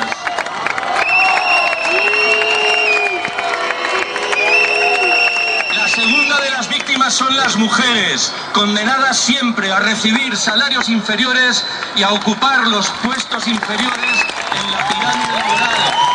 Speaker 9: La segunda de las víctimas son las mujeres, condenadas siempre a recibir salarios inferiores y a ocupar los puestos inferiores en la pirámide laboral.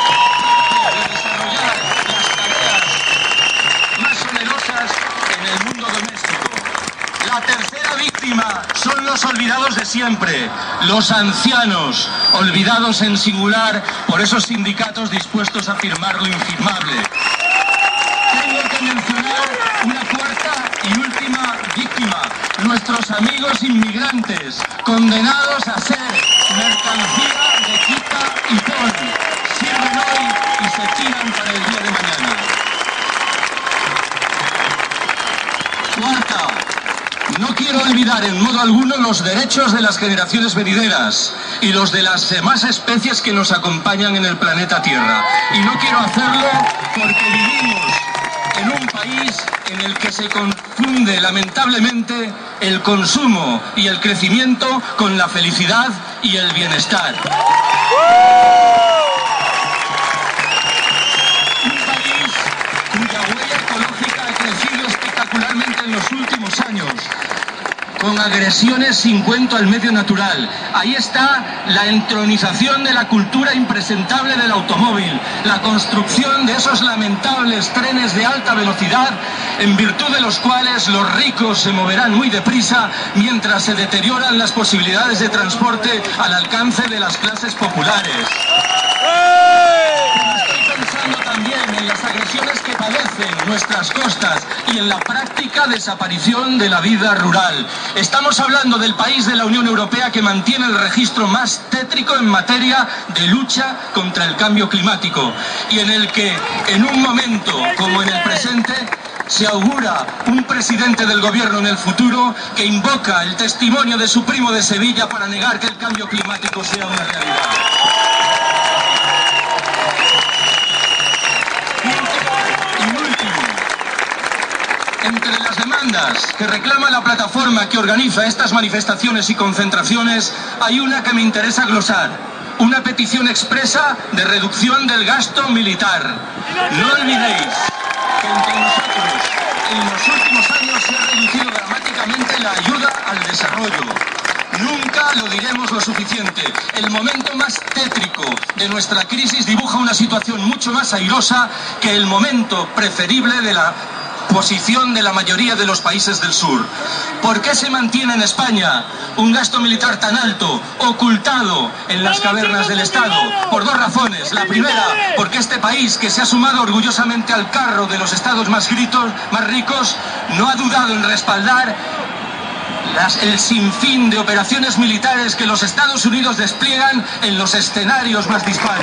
Speaker 9: La tercera víctima son los olvidados de siempre, los ancianos, olvidados en singular por esos sindicatos dispuestos a firmar lo infirmable. Tengo que mencionar una cuarta y última víctima, nuestros amigos inmigrantes, condenados a ser mercancía de quita y pon. Sirven hoy y se tiran para el día de mañana. Cuarta, no quiero olvidar menoscabar en modo alguno los derechos de las generaciones venideras y los de las demás especies que nos acompañan en el planeta Tierra. Y no quiero hacerlo porque vivimos en un país en el que se confunde lamentablemente el consumo y el crecimiento con la felicidad y el bienestar. Un país cuya huella ecológica ha crecido espectacularmente en los últimos años, con agresiones sin cuento al medio natural. Ahí está la entronización de la cultura impresentable del automóvil, la construcción de esos lamentables trenes de alta velocidad, en virtud de los cuales los ricos se moverán muy deprisa, mientras se deterioran las posibilidades de transporte al alcance de las clases populares. Estoy pensando también en las agresiones que padecen nuestras costas y en la práctica desaparición de la vida rural. Estamos hablando del país de la Unión Europea que mantiene el registro más tétrico en materia de lucha contra el cambio climático y en el que, en un momento como en el presente, se augura un presidente del gobierno en el futuro que invoca el testimonio de su primo de Sevilla para negar que el cambio climático sea una realidad. Entre las demandas que reclama la plataforma que organiza estas manifestaciones y concentraciones, hay una que me interesa glosar. Una petición expresa de reducción del gasto militar. No olvidéis que entre nosotros en los últimos años se ha reducido dramáticamente la ayuda al desarrollo. Nunca lo diremos lo suficiente. El momento más tétrico de nuestra crisis dibuja una situación mucho más airosa que el momento preferible de la posición de la mayoría de los países del sur. ¿Por qué se mantiene en España un gasto militar tan alto, ocultado en las cavernas del Estado? Por dos razones. La primera, porque este país, que se ha sumado orgullosamente al carro de los estados más, gritos, más ricos, no ha dudado en respaldar Las, el sinfín de operaciones militares que los Estados Unidos despliegan en los escenarios más dispares.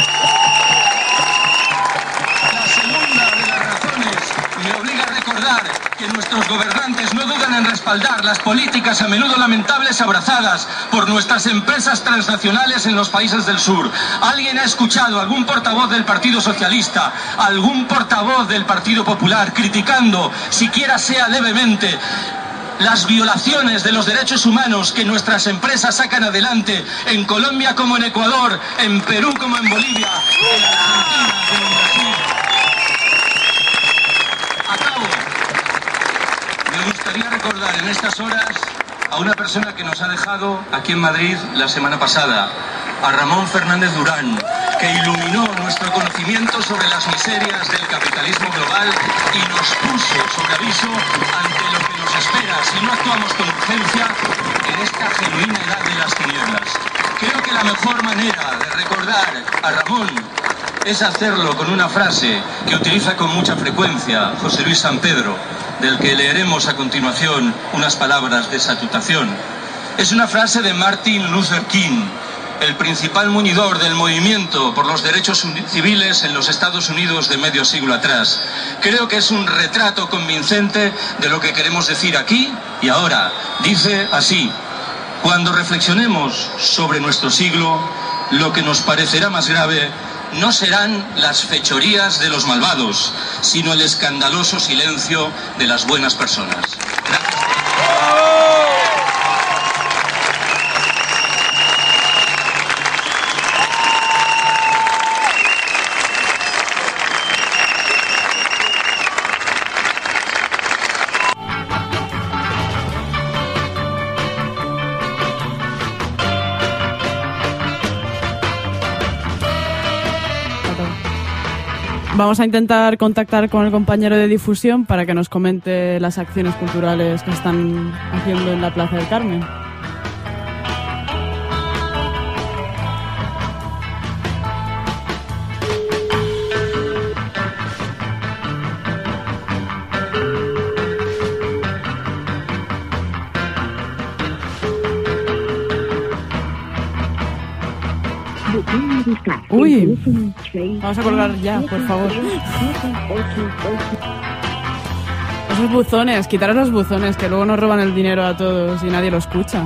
Speaker 9: La segunda de las razones me obliga a recordar que nuestros gobernantes no dudan en respaldar las políticas a menudo lamentables abrazadas por nuestras empresas transnacionales en los países del sur. ¿Alguien ha escuchado a algún portavoz del Partido Socialista, algún portavoz del Partido Popular criticando, siquiera sea levemente, las violaciones de los derechos humanos que nuestras empresas sacan adelante en Colombia como en Ecuador, en Perú como en Bolivia, en Argentina como en Brasil? Acabo. Me gustaría recordar en estas horas a una persona que nos ha dejado aquí en Madrid la semana pasada, a Ramón Fernández Durán, que iluminó nuestro conocimiento sobre las miserias del capitalismo global y nos puso sobre aviso ante lo que nos espera si no actuamos con urgencia en esta genuina edad de las tinieblas. Creo que la mejor manera de recordar a Ramón es hacerlo con una frase que utiliza con mucha frecuencia José Luis San Pedro, del que leeremos a continuación unas palabras de salutación. Es una frase de Martin Luther King, el principal muñidor del movimiento por los derechos civiles en los Estados Unidos de medio siglo atrás. Creo que es un retrato convincente de lo que queremos decir aquí y ahora. Dice así: cuando reflexionemos sobre nuestro siglo, lo que nos parecerá más grave no serán las fechorías de los malvados, sino el escandaloso silencio de las buenas personas. Gracias.
Speaker 3: Vamos a intentar contactar con el compañero de difusión para que nos comente las acciones culturales que están haciendo en la Plaza del Carmen. Uy, vamos a colgar ya, por favor. Esos buzones, quitaros los buzones, que luego nos roban el dinero a todos y nadie lo escucha.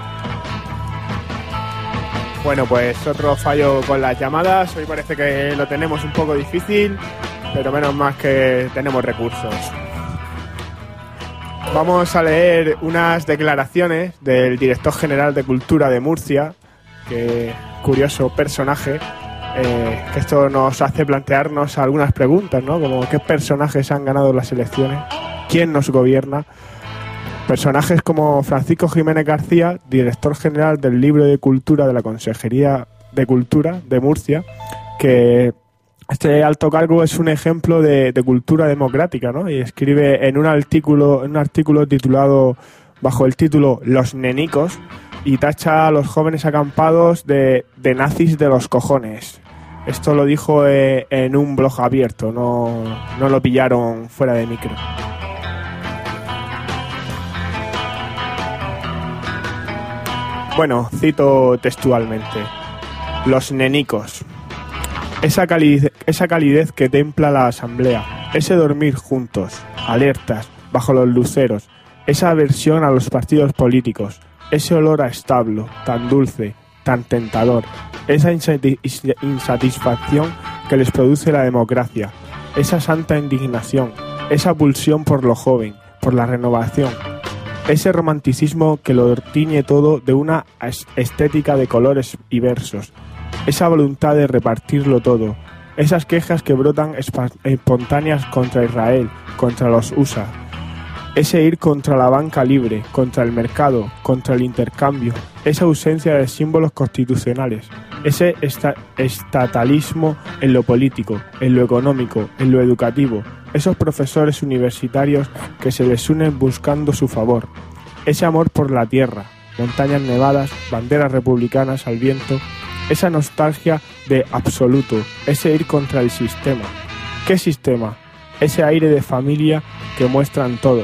Speaker 2: Bueno, pues otro fallo con las llamadas. Hoy parece que lo tenemos un poco difícil, pero menos mal que tenemos recursos. Vamos a leer unas declaraciones del director general de Cultura de Murcia, que curioso personaje, eh, que esto nos hace plantearnos algunas preguntas, ¿no? Como ¿qué personajes han ganado las elecciones? ¿Quién nos gobierna? Personajes como Francisco Jiménez García, director general del Libro de Cultura de la Consejería de Cultura de Murcia, que este alto cargo es un ejemplo de, de cultura democrática, ¿no? Y escribe en un artículo, en un artículo titulado bajo el título Los nenicos, y tacha a los jóvenes acampados de, de nazis de los cojones. Esto lo dijo eh, en un blog abierto, no, no lo pillaron fuera de micro. Bueno, cito textualmente. Los nenicos. Esa calidez, esa calidez que templa la asamblea, ese dormir juntos, alertas, bajo los luceros, esa aversión a los partidos políticos, ese olor a establo, tan dulce, tan tentador, esa insatisfacción que les produce la democracia, esa santa indignación, esa pulsión por lo joven, por la renovación, ese romanticismo que lo tiñe todo de una estética de colores y versos, esa voluntad de repartirlo todo, esas quejas que brotan espontáneas contra Israel, contra los U S A, ese ir contra la banca libre, contra el mercado, contra el intercambio, esa ausencia de símbolos constitucionales, ese esta- estatalismo en lo político, en lo económico, en lo educativo, esos profesores universitarios que se les unen buscando su favor, ese amor por la tierra, montañas nevadas, banderas republicanas al viento, esa nostalgia de absoluto, ese ir contra el sistema. ¿Qué sistema? Ese aire de familia que muestran todos.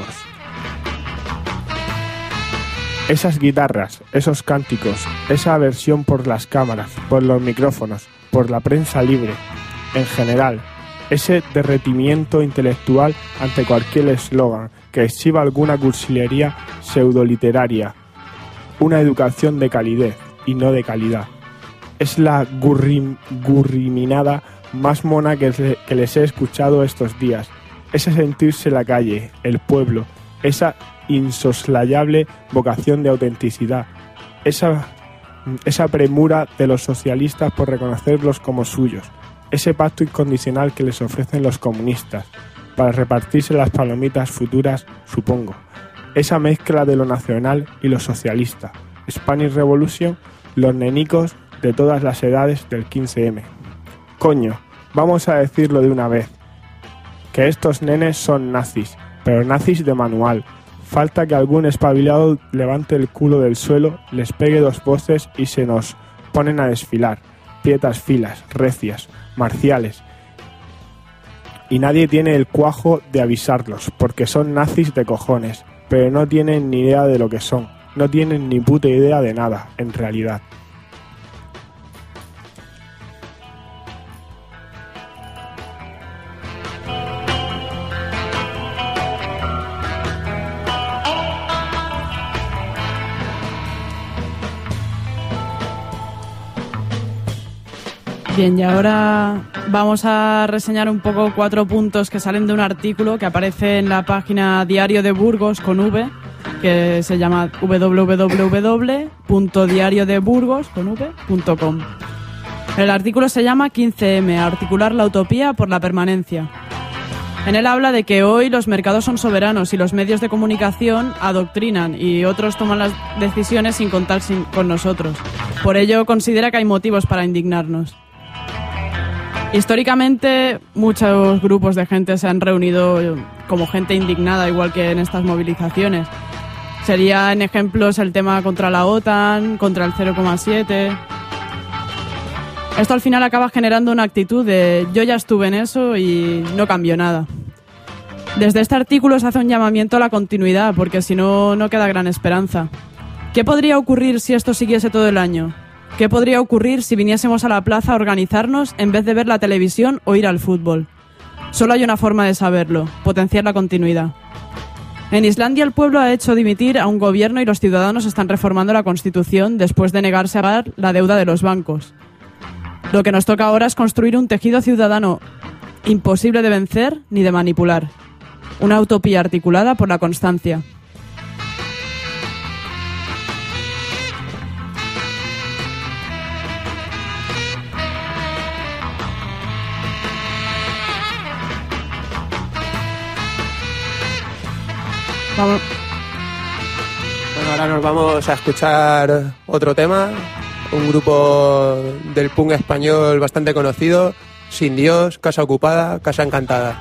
Speaker 2: Esas guitarras, esos cánticos, esa aversión por las cámaras, por los micrófonos, por la prensa libre, en general, ese derretimiento intelectual ante cualquier eslogan que exhiba alguna cursilería pseudoliteraria, una educación de calidez y no de calidad. Es la gurrim, gurriminada más mona que, le, que les he escuchado estos días. Ese sentirse la calle, el pueblo, esa insoslayable vocación de autenticidad, esa, esa premura de los socialistas por reconocerlos como suyos, ese pacto incondicional que les ofrecen los comunistas para repartirse las palomitas futuras, supongo, esa mezcla de lo nacional y lo socialista, Spanish Revolution, los nenicos de todas las edades del quince eme. Coño, vamos a decirlo de una vez, que estos nenes son nazis, pero nazis de manual. Falta que algún espabilado levante el culo del suelo, les pegue dos voces y se nos ponen a desfilar, pietas filas, recias, marciales. Y nadie tiene el cuajo de avisarlos, porque son nazis de cojones, pero no tienen ni idea de lo que son, no tienen ni puta idea de nada, en realidad.
Speaker 3: Bien, y ahora vamos a reseñar un poco cuatro puntos que salen de un artículo que aparece en la página Diario de Burgos con V, que se llama doble u doble u doble u punto diario de burgos con v punto com. El artículo se llama quince eme, articular la utopía por la permanencia. En él habla de que hoy los mercados son soberanos y los medios de comunicación adoctrinan y otros toman las decisiones sin contar sin, con nosotros. Por ello considera que hay motivos para indignarnos. Históricamente, muchos grupos de gente se han reunido como gente indignada, igual que en estas movilizaciones. Serían ejemplos el tema contra la OTAN, contra el cero coma siete. Esto al final acaba generando una actitud de yo ya estuve en eso y no cambió nada. Desde este artículo se hace un llamamiento a la continuidad, porque si no, no queda gran esperanza. ¿Qué podría ocurrir si esto siguiese todo el año? ¿Qué podría ocurrir si viniésemos a la plaza a organizarnos en vez de ver la televisión o ir al fútbol? Solo hay una forma de saberlo: potenciar la continuidad. En Islandia el pueblo ha hecho dimitir a un gobierno y los ciudadanos están reformando la Constitución después de negarse a pagar la deuda de los bancos. Lo que nos toca ahora es construir un tejido ciudadano imposible de vencer ni de manipular. Una utopía articulada por la constancia. Vamos.
Speaker 5: Bueno, ahora nos vamos a escuchar otro tema, un grupo del punk español bastante conocido, Sin Dios, Casa Ocupada, Casa Encantada.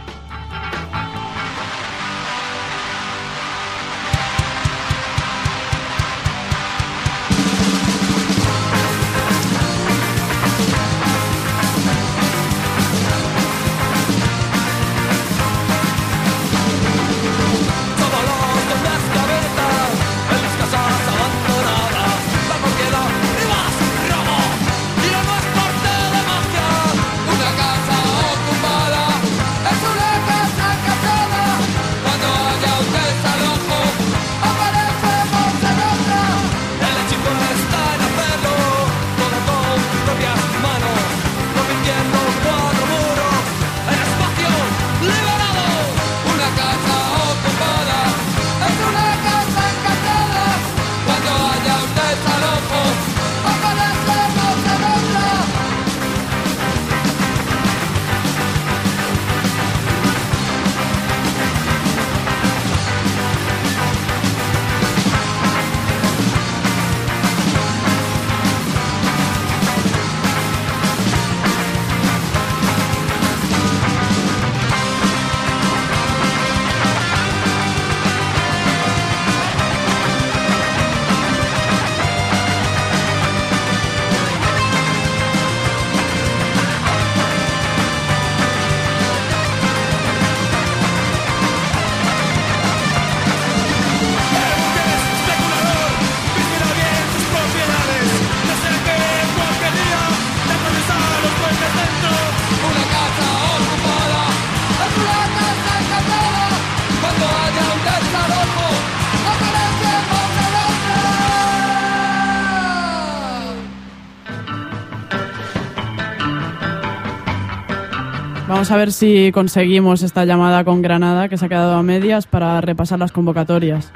Speaker 3: Vamos a ver si conseguimos esta llamada con Granada, que se ha quedado a medias, para repasar las convocatorias.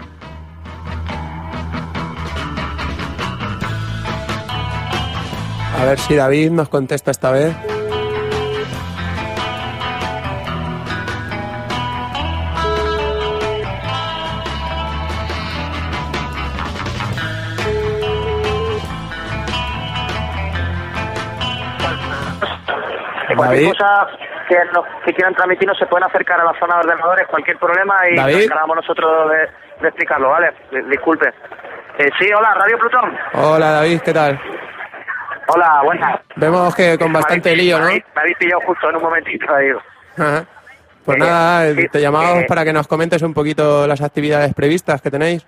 Speaker 5: A ver si David nos contesta esta vez.
Speaker 10: Cualquier
Speaker 5: David.
Speaker 10: cosa que, nos, que quieran transmitirnos se pueden acercar a la zona de ordenadores, cualquier problema, y
Speaker 5: David.
Speaker 10: nos encargamos nosotros de, de explicarlo, ¿vale? D- disculpe. Eh, sí, hola, Radio Plutón.
Speaker 5: Hola David, ¿qué tal?
Speaker 10: Hola, buenas.
Speaker 5: Vemos que con bastante
Speaker 10: Me habéis-
Speaker 5: lío, ¿no?
Speaker 10: Me habéis, me habéis pillado justo en un momentito ahí.
Speaker 5: Ajá. Pues
Speaker 10: Eh,
Speaker 5: nada,
Speaker 10: sí,
Speaker 5: te llamamos
Speaker 10: eh,
Speaker 5: para que nos comentes un poquito las actividades previstas que tenéis.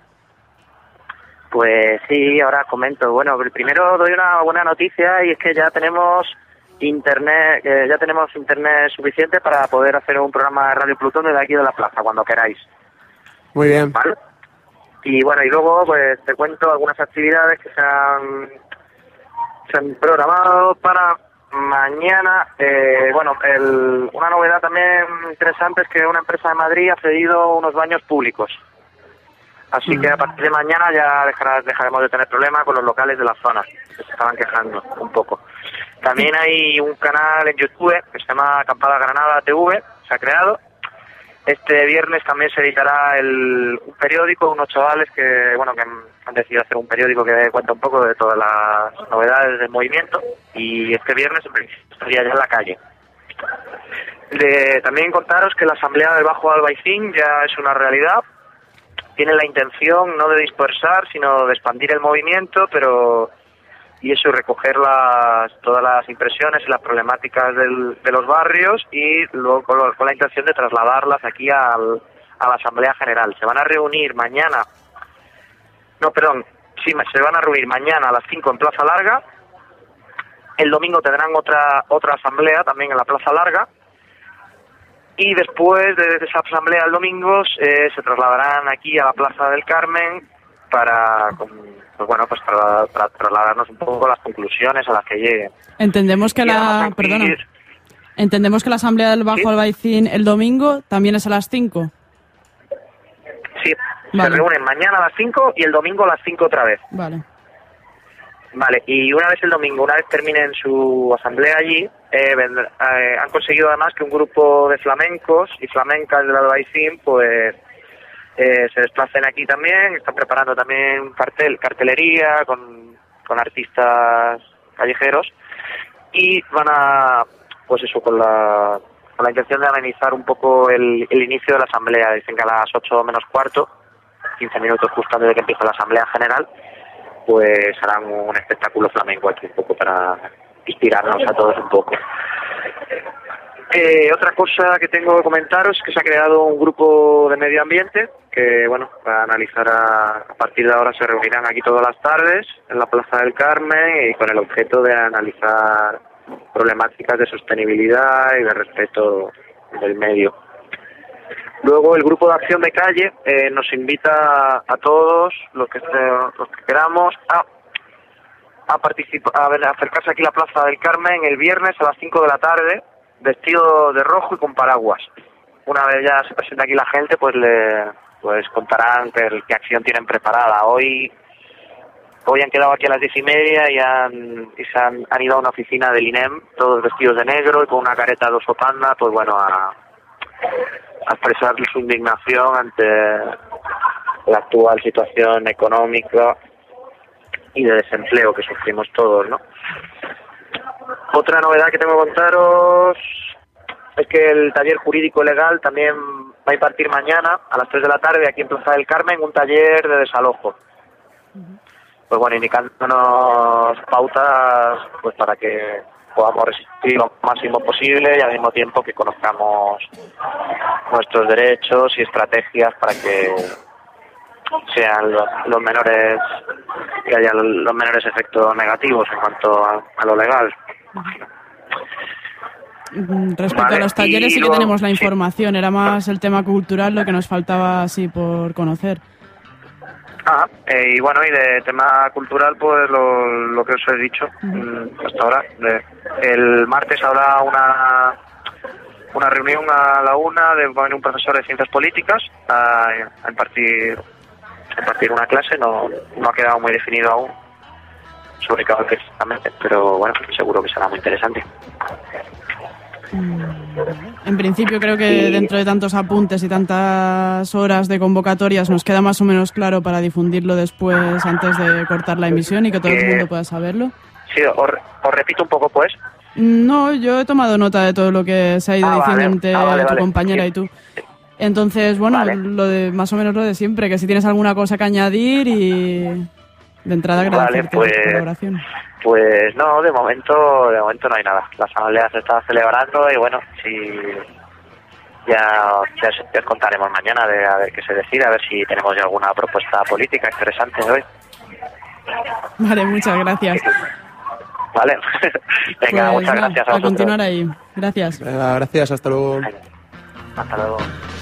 Speaker 10: Pues sí, ahora comento. Bueno, primero doy una buena noticia, y es que ya tenemos internet, eh, ya tenemos internet suficiente para poder hacer un programa de Radio Plutón desde aquí de la plaza, cuando queráis.
Speaker 5: Muy bien.
Speaker 10: ¿Vale? Y bueno, y luego pues te cuento algunas actividades que se han, se han programado para mañana. Eh, bueno, el, una novedad también interesante es que una empresa de Madrid ha cedido unos baños públicos. Así que a partir de mañana ya dejará, dejaremos de tener problemas con los locales de la zona, que se estaban quejando un poco. También hay un canal en YouTube que se llama Acampada Granada T V, se ha creado. Este viernes también se editará el, un periódico, unos chavales que, bueno, que han, han decidido hacer un periódico que cuenta un poco de todas las novedades del movimiento, y este viernes en principio estaría ya en la calle. De, también contaros que la Asamblea del Bajo Albaicín ya es una realidad. Tienen la intención no de dispersar, sino de expandir el movimiento, pero y eso, recoger las, todas las impresiones y las problemáticas del, de los barrios, y luego con, con la intención de trasladarlas aquí al, a la Asamblea General. Se van a reunir mañana, no, perdón, sí, se van a reunir mañana a las cinco en Plaza Larga. El domingo tendrán otra otra asamblea también en la Plaza Larga. Y después de esa asamblea el domingo eh, se trasladarán aquí a la Plaza del Carmen para, pues bueno, pues para, para trasladarnos un poco las conclusiones a las que lleguen.
Speaker 3: Entendemos que
Speaker 10: Y
Speaker 3: la...
Speaker 10: aquí-
Speaker 3: Perdona. Entendemos que la asamblea del Bajo
Speaker 10: ¿Sí?
Speaker 3: Albaicín el domingo también es a las cinco.
Speaker 10: Sí,
Speaker 3: Vale.
Speaker 10: se reúnen mañana a las cinco y el domingo a las cinco otra vez.
Speaker 3: Vale.
Speaker 10: Vale, y una vez el domingo, una vez terminen su asamblea allí, eh, vendrá- eh, han conseguido además que un grupo de flamencos y flamencas del Albaicín pues eh, se desplacen aquí también. Están preparando también cartel, cartelería con, con artistas callejeros y van a, pues eso, con la, con la intención de amenizar un poco el, el inicio de la asamblea. Dicen que a las ocho menos cuarto, quince minutos justo antes de que empiece la asamblea general, pues harán un espectáculo flamenco aquí un poco para inspirarnos a todos un poco. Eh, otra cosa que tengo que comentaros es que se ha creado un grupo de medio ambiente que, bueno, va a analizar a, a partir de ahora se reunirán aquí todas las tardes en la Plaza del Carmen y con el objeto de analizar problemáticas de sostenibilidad y de respeto del medio. Luego el grupo de acción de calle eh, nos invita a todos los que, los que queramos a a participar, a, ver, a acercarse aquí a la Plaza del Carmen el viernes a las cinco de la tarde, vestido de rojo y con paraguas. Una vez ya se presenta aquí la gente, pues le pues contarán qué, qué acción tienen preparada. Hoy hoy han quedado aquí a las diez y media y han y se han, han ido a una oficina del I N E M, todos vestidos de negro y con una careta de oso panda, pues bueno, a a expresar su indignación ante la actual situación económica y de desempleo que sufrimos todos, ¿no? Otra novedad que tengo que contaros es que el taller jurídico legal también va a impartir mañana a las tres de la tarde aquí en Plaza del Carmen un taller de desalojo. Pues bueno, indicándonos pautas pues para que podamos resistir lo máximo posible y al mismo tiempo que conozcamos nuestros derechos y estrategias para que sean los, los menores, que haya los menores efectos negativos en cuanto a, a lo legal.
Speaker 3: Respecto
Speaker 10: Vale,
Speaker 3: a los talleres
Speaker 10: y
Speaker 3: sí que
Speaker 10: luego-
Speaker 3: tenemos la información, era más el tema cultural lo que nos faltaba así por conocer.
Speaker 10: Ah, eh, y bueno, y de tema cultural, pues lo, lo que os he dicho mm, hasta ahora. De- el martes habrá una una reunión a la una, de, va a venir un profesor de ciencias políticas a, a impartir a impartir una clase. No, no ha quedado muy definido aún sobre qué exactamente, pero bueno, seguro que será muy interesante.
Speaker 3: En principio creo que dentro de tantos apuntes y tantas horas de convocatorias nos queda más o menos claro para difundirlo después antes de cortar la emisión y que todo el mundo pueda saberlo.
Speaker 10: Sí, os, os repito un poco, pues.
Speaker 3: No, yo he tomado nota de todo lo que se ha ido
Speaker 10: Ah,
Speaker 3: diciendo
Speaker 10: vale.
Speaker 3: entre
Speaker 10: Ah, vale,
Speaker 3: tu
Speaker 10: vale.
Speaker 3: compañera
Speaker 10: Sí.
Speaker 3: y tú. Entonces, bueno,
Speaker 10: Vale.
Speaker 3: lo de más o menos lo de siempre, que si tienes alguna cosa que añadir y de entrada agradecerte
Speaker 10: Vale, pues-
Speaker 3: tu colaboración.
Speaker 10: Pues no, de momento, de momento no hay nada. La asamblea se está celebrando y bueno, si ya, ya, os- ya os contaremos mañana de a ver qué se decide, a ver si tenemos ya alguna propuesta política interesante hoy.
Speaker 3: Vale, muchas gracias.
Speaker 10: Vale. Venga,
Speaker 3: Pues
Speaker 10: muchas
Speaker 3: nada,
Speaker 10: gracias a
Speaker 3: a
Speaker 10: vosotros.
Speaker 3: continuar ahí. Gracias.
Speaker 5: Venga, gracias, hasta luego.
Speaker 10: Hasta luego.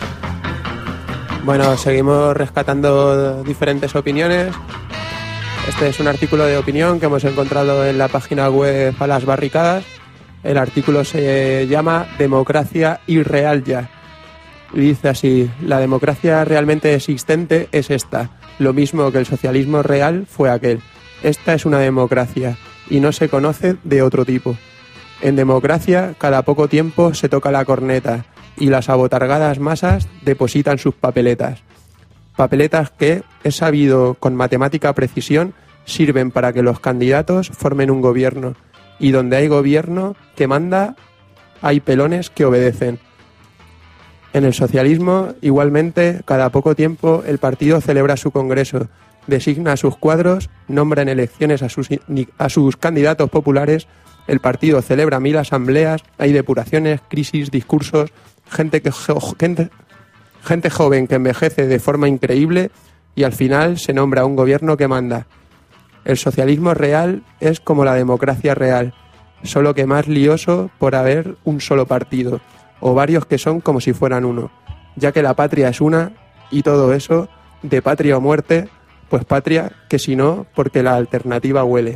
Speaker 5: Bueno, seguimos rescatando diferentes opiniones. Este es un artículo de opinión que hemos encontrado en la página web A las Barricadas. El artículo se llama Democracia irreal ya. Y dice así: la democracia realmente existente es esta. Lo mismo que el socialismo real fue aquel. Esta es una democracia y no se conoce de otro tipo. En democracia, cada poco tiempo se toca la corneta y las abotargadas masas depositan sus papeletas. Papeletas que, es sabido con matemática precisión, sirven para que los candidatos formen un gobierno. Y donde hay gobierno que manda, hay pelones que obedecen. En el socialismo, igualmente, cada poco tiempo el partido celebra su congreso, designa a sus cuadros, nombra en elecciones a sus, a sus candidatos populares, el partido celebra mil asambleas, hay depuraciones, crisis, discursos, gente, que, gente, gente joven que envejece de forma increíble y al final se nombra un gobierno que manda. El socialismo real es como la democracia real, solo que más lioso por haber un solo partido. o varios que son como si fueran uno, ya que la patria es una y todo eso, de patria o muerte, pues patria, que si no, porque la alternativa huele.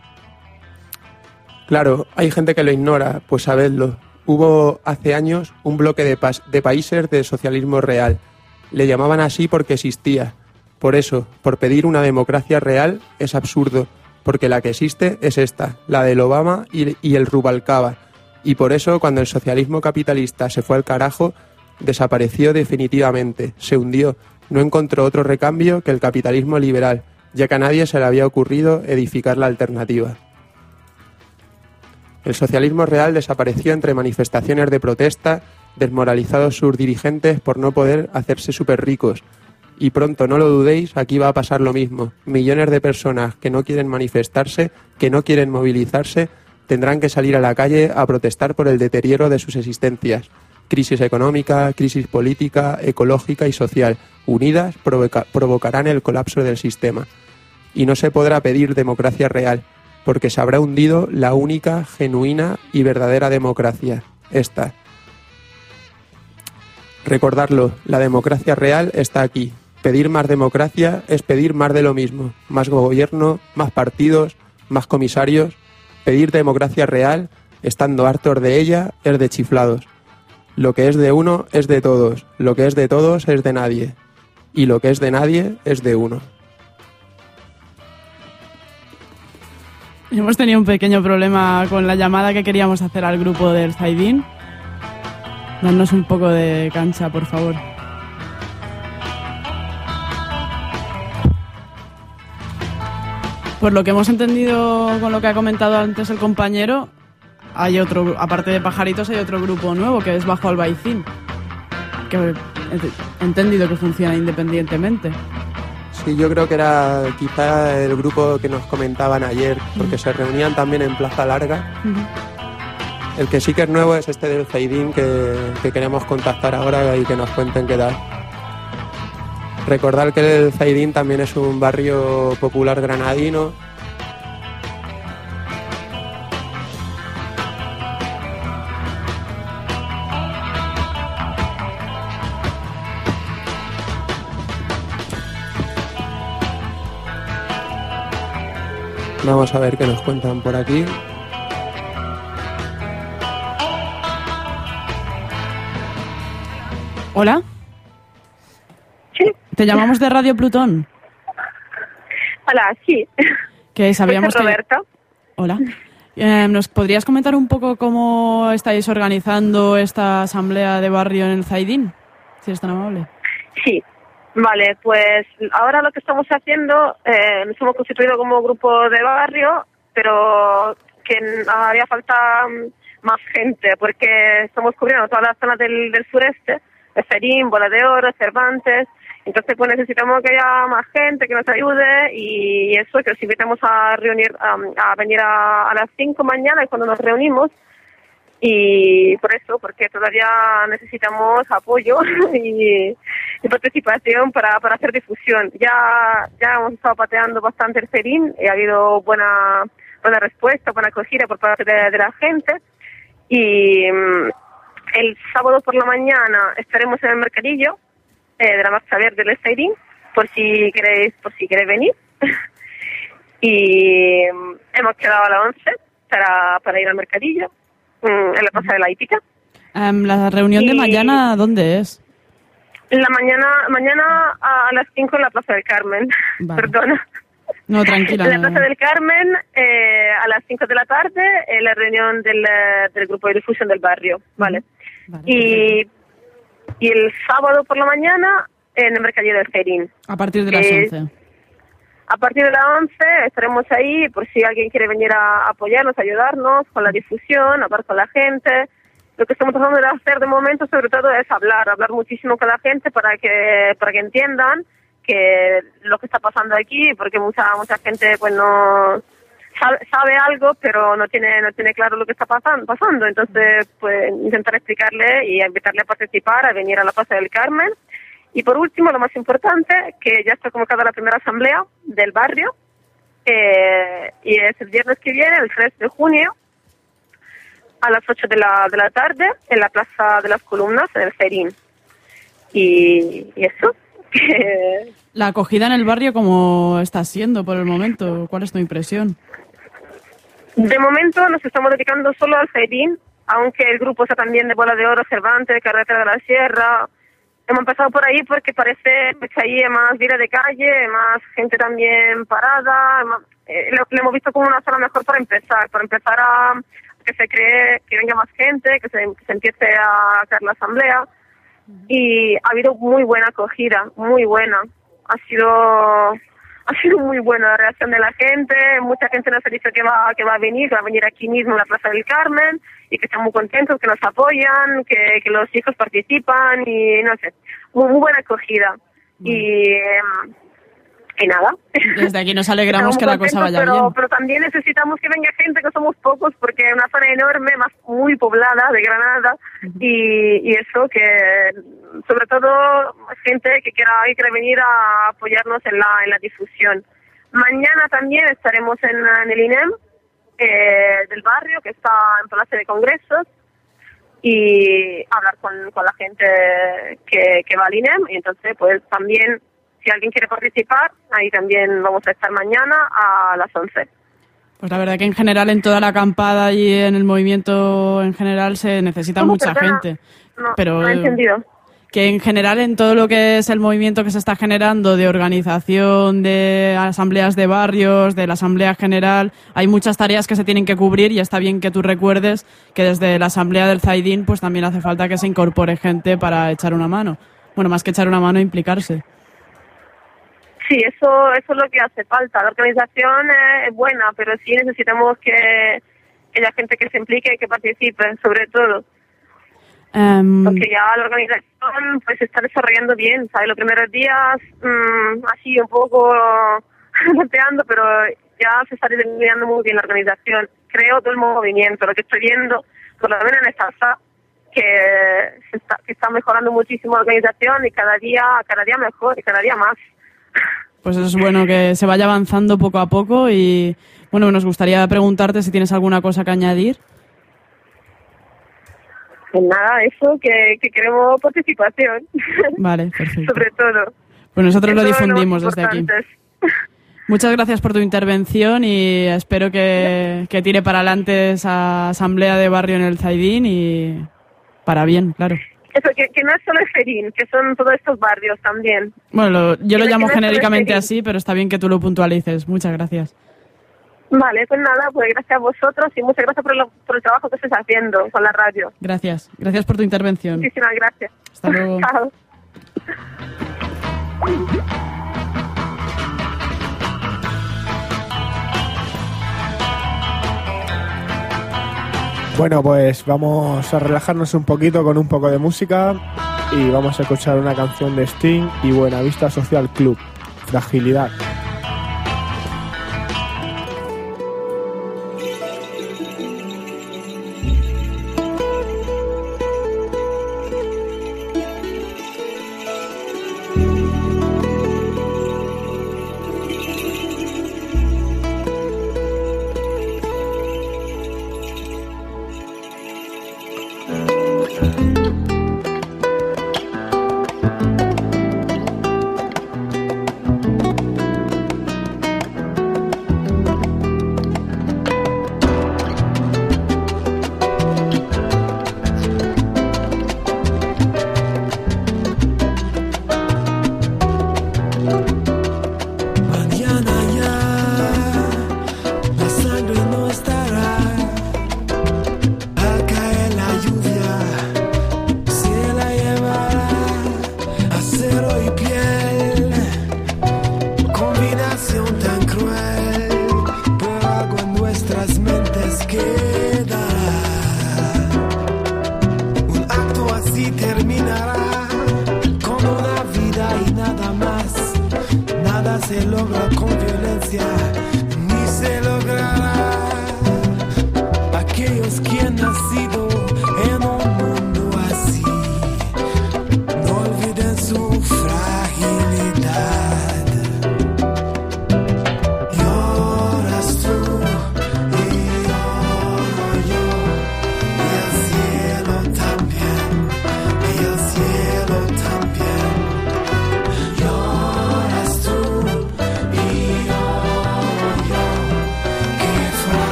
Speaker 5: Claro, hay gente que lo ignora, pues sabedlo. Hubo hace años un bloque de, pas- de países de socialismo real. Le llamaban así porque existía. Por eso, por pedir una democracia real es absurdo, porque la que existe es esta, la del Obama y, y el Rubalcaba. Y por eso, cuando el socialismo capitalista se fue al carajo, desapareció definitivamente, se hundió, no encontró otro recambio que el capitalismo liberal, ya que a nadie se le había ocurrido edificar la alternativa. El socialismo real desapareció entre manifestaciones de protesta, desmoralizados sus dirigentes por no poder hacerse súper ricos. Y pronto, no lo dudéis, aquí va a pasar lo mismo. Millones de personas que no quieren manifestarse, que no quieren movilizarse, tendrán que salir a la calle a protestar por el deterioro de sus existencias. Crisis económica, crisis política, ecológica y social, unidas provoca- provocarán el colapso del sistema. Y no se podrá pedir democracia real, porque se habrá hundido la única, genuina y verdadera democracia, esta. Recordarlo, la democracia real está aquí. Pedir más democracia es pedir más de lo mismo, más gobierno, más partidos, más comisarios. Pedir democracia real, estando hartos de ella, es de chiflados. Lo que es de uno es de todos, lo que es de todos es de nadie, y lo que es de nadie es de uno.
Speaker 3: Hemos tenido un pequeño problema con la llamada que queríamos hacer al grupo del Zaidín. Danos un poco de cancha, por favor. Por lo que hemos entendido con lo que ha comentado antes el compañero, hay otro, aparte de Pajaritos, hay otro grupo nuevo que es Bajo Albaicín, que he entendido que funciona independientemente.
Speaker 5: Sí, yo creo que era quizá el grupo que nos comentaban ayer, porque uh-huh. se reunían también en Plaza Larga. Uh-huh. El que sí que es nuevo es este del Zaidín, que, que queremos contactar ahora y que nos cuenten qué tal. Recordar que el Zaidín también es un barrio popular granadino. Vamos a ver qué nos cuentan por aquí.
Speaker 3: Hola.
Speaker 11: Sí.
Speaker 3: Te llamamos de Radio Plutón.
Speaker 11: Hola, sí.
Speaker 3: Que sabíamos
Speaker 11: Soy Roberto.
Speaker 3: Que... Hola. Eh, ¿Nos podrías comentar un poco cómo estáis organizando esta asamblea de barrio en el Zaidín? Si eres tan amable.
Speaker 11: Sí. Vale, pues ahora lo que estamos haciendo, eh, nos hemos constituido como grupo de barrio, pero que haría falta más gente, porque estamos cubriendo todas las zonas del, del sureste, de Zaidín, Bola de Oro, Cervantes, entonces pues necesitamos que haya más gente que nos ayude y eso, que os invitamos a reunir, a, a venir a, a las cinco mañana, es cuando nos reunimos. Y por eso, porque todavía necesitamos apoyo y, y participación para, para hacer difusión. Ya ya hemos estado pateando bastante el Zaidín y ha habido buena buena respuesta, buena acogida por parte de, de la gente. Y um, el sábado por la mañana estaremos en el mercadillo eh, de la Marcha Verde del Zaidín, por si queréis, por si queréis venir. Y um, hemos quedado a las once para, para ir al mercadillo. En la Plaza de la Hípica.
Speaker 3: Um, ¿La reunión y de mañana dónde es?
Speaker 11: La mañana mañana a las cinco en la Plaza del Carmen. Vale. Perdona.
Speaker 3: No, tranquila.
Speaker 11: En la Plaza del Carmen, eh, a las cinco de la tarde, en la reunión del, del grupo de difusión del barrio. Vale. Vale, y, y el sábado por la mañana, en el mercadillo del Zaidín.
Speaker 3: A partir de las
Speaker 11: eh,
Speaker 3: once.
Speaker 11: A partir de las once estaremos ahí por si alguien quiere venir a apoyarnos, a ayudarnos con la difusión, hablar con la gente. Lo que estamos tratando de hacer de momento sobre todo es hablar, hablar muchísimo con la gente para que para que entiendan que lo que está pasando aquí, porque mucha mucha gente pues no sabe, sabe algo pero no tiene no tiene claro lo que está pasando, pasando. Entonces pues intentar explicarle y invitarle a participar, a venir a la Plaza del Carmen. Y por último, lo más importante, que ya está convocada la primera asamblea del barrio, eh, y es el viernes que viene, el tres de junio, a las ocho de la, de la tarde en la Plaza de las Columnas, en el Zairín. Y, y eso. Que...
Speaker 3: La acogida en el barrio, ¿cómo está siendo por el momento? ¿Cuál es tu impresión?
Speaker 11: De momento nos estamos dedicando solo al Zairín, aunque el grupo está también de Bola de Oro, Cervantes, Carretera de la Sierra. Hemos empezado por ahí porque parece que ahí hay más vida de calle, más gente también parada. Más, eh, lo, lo hemos visto como una zona mejor para empezar, para empezar a que se cree, que venga más gente, que se, que se empiece a hacer la asamblea. Y ha habido muy buena acogida, muy buena. Ha sido ha sido muy buena la reacción de la gente. Mucha gente nos ha dicho que va que va a venir, que va a venir aquí mismo en la Plaza del Carmen y que están muy contentos, que nos apoyan, que, que los hijos participan y no sé, muy, muy buena acogida. Mm. Y, eh, y nada.
Speaker 3: Desde aquí nos alegramos que la cosa vaya
Speaker 11: pero,
Speaker 3: bien.
Speaker 11: Pero también necesitamos que venga gente, que somos pocos, porque es una zona enorme, más muy poblada de Granada, uh-huh. y, y eso que, sobre todo, gente que quiera, que quiera venir a apoyarnos en la, en la difusión. Mañana también estaremos en, en el I N E M eh, del barrio, que está en Palacio de Congresos, y hablar con, con la gente que, que va al I N E M, y entonces pues también, si alguien quiere participar, ahí también vamos a estar mañana a las once.
Speaker 3: Pues la verdad que en general en toda la acampada y en el movimiento en general se necesita mucha
Speaker 11: perdona?
Speaker 3: gente.
Speaker 11: No,
Speaker 3: pero
Speaker 11: no he entendido.
Speaker 3: Que en general en todo lo que es el movimiento que se está generando de organización, de asambleas de barrios, de la asamblea general, hay muchas tareas que se tienen que cubrir y está bien que tú recuerdes que desde la asamblea del Zairín pues también hace falta que se incorpore gente para echar una mano. Bueno, más que echar una mano, implicarse.
Speaker 11: Sí, eso, eso es lo que hace falta. La organización es buena, pero sí necesitamos que, que haya gente que se implique y que participe, sobre todo.
Speaker 3: Um...
Speaker 11: Porque ya la organización pues se está desarrollando bien, ¿sabes? Los primeros días, mmm, así un poco golpeando, pero ya se está desarrollando muy bien la organización. Creo todo el movimiento, lo que estoy viendo, por lo menos en esta sala, que se está, que está mejorando muchísimo la organización y cada día, cada día mejor y cada día más.
Speaker 3: Pues es bueno que se vaya avanzando poco a poco y, bueno, nos gustaría preguntarte si tienes alguna cosa que añadir.
Speaker 11: Pues nada, eso, que, que queremos participación.
Speaker 3: Vale, perfecto.
Speaker 11: Sobre todo.
Speaker 3: Pues nosotros
Speaker 11: eso
Speaker 3: lo difundimos desde aquí. Muchas gracias por tu intervención y espero que, que tire para adelante esa asamblea de barrio en el Zairín y para bien, claro.
Speaker 11: Eso, que, que no es solo el Zairín, que son todos estos barrios también.
Speaker 3: Bueno, lo, yo
Speaker 11: que
Speaker 3: lo llamo
Speaker 11: no
Speaker 3: genéricamente así, pero está bien que tú lo puntualices. Muchas gracias.
Speaker 11: Vale, pues nada, pues gracias a vosotros y muchas gracias por, lo, por el trabajo que estáis haciendo con la radio.
Speaker 3: Gracias, gracias por tu intervención.
Speaker 11: Muchísimas gracias.
Speaker 3: Hasta luego.
Speaker 11: Chao.
Speaker 2: Bueno, pues vamos a relajarnos un poquito con un poco de música y vamos a escuchar una canción de Sting y Buenavista Social Club, Fragilidad.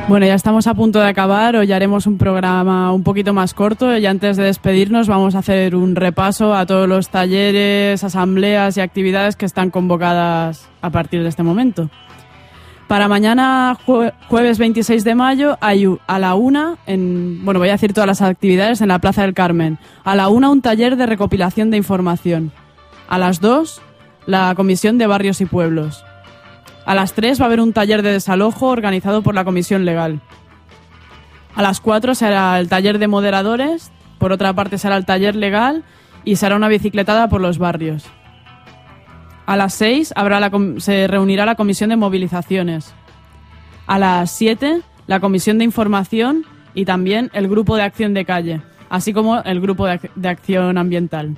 Speaker 3: Bueno, ya estamos a punto de acabar. Hoy haremos un programa un poquito más corto y antes de despedirnos vamos a hacer un repaso a todos los talleres, asambleas y actividades que están convocadas a partir de este momento. Para mañana, jue- jueves veintiséis de mayo, hay u- a la una, en, bueno, voy a decir todas las actividades en la Plaza del Carmen. A la una, un taller de recopilación de información. A las dos, la Comisión de Barrios y Pueblos. A las tres va a haber un taller de desalojo organizado por la Comisión Legal. A las cuatro será el taller de moderadores, por otra parte será el taller legal y será una bicicletada por los barrios. A las seis habrá la com- se reunirá la Comisión de Movilizaciones. A las siete la Comisión de Información y también el Grupo de Acción de Calle, así como el Grupo de, ac- de Acción Ambiental.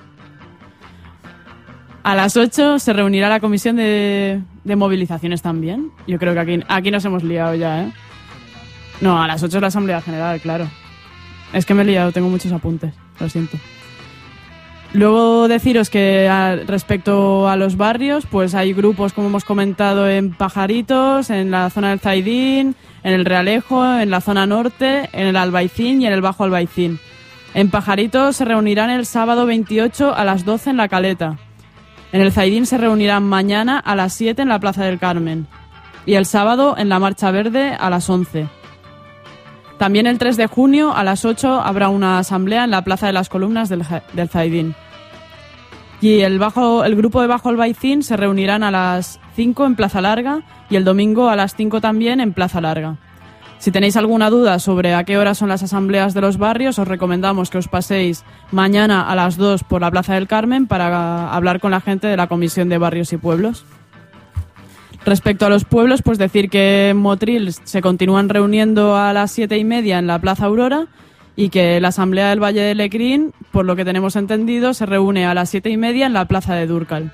Speaker 3: A las ocho se reunirá la Comisión de, de Movilizaciones también. Yo creo que aquí, aquí nos hemos liado ya, ¿eh? No, a las ocho es la Asamblea General, claro. Es que me he liado, tengo muchos apuntes, lo siento. Luego deciros que a, respecto a los barrios, pues hay grupos, como hemos comentado, en Pajaritos, en la zona del Zaidín, en el Realejo, en la zona norte, en el Albaicín y en el Bajo Albaicín. En Pajaritos se reunirán el sábado veintiocho a las doce en La Caleta. En el Zaidín se reunirán mañana a las siete en la Plaza del Carmen. Y el sábado en la Marcha Verde a las once. También el tres de junio a las ocho habrá una asamblea en la Plaza de las Columnas del, del Zaidín. Y el, bajo, el grupo de Bajo Albaicín se reunirán a las cinco en Plaza Larga y el domingo a las cinco también en Plaza Larga. Si tenéis alguna duda sobre a qué hora son las asambleas de los barrios, os recomendamos que os paséis mañana a las dos por la Plaza del Carmen para hablar con la gente de la Comisión de Barrios y Pueblos. Respecto a los pueblos, pues decir que en Motril se continúan reuniendo a las siete y media en la Plaza Aurora y que la Asamblea del Valle de Lecrín, por lo que tenemos entendido, se reúne a las siete y media en la Plaza de Dúrcal.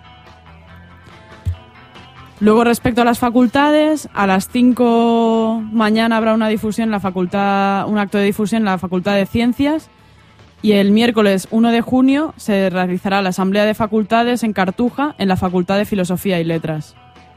Speaker 3: Luego, respecto a las facultades, a las cinco mañana habrá una difusión en la facultad, un acto de difusión en la Facultad de Ciencias y el miércoles uno de junio se realizará la Asamblea de Facultades en Cartuja en la Facultad de Filosofía y Letras.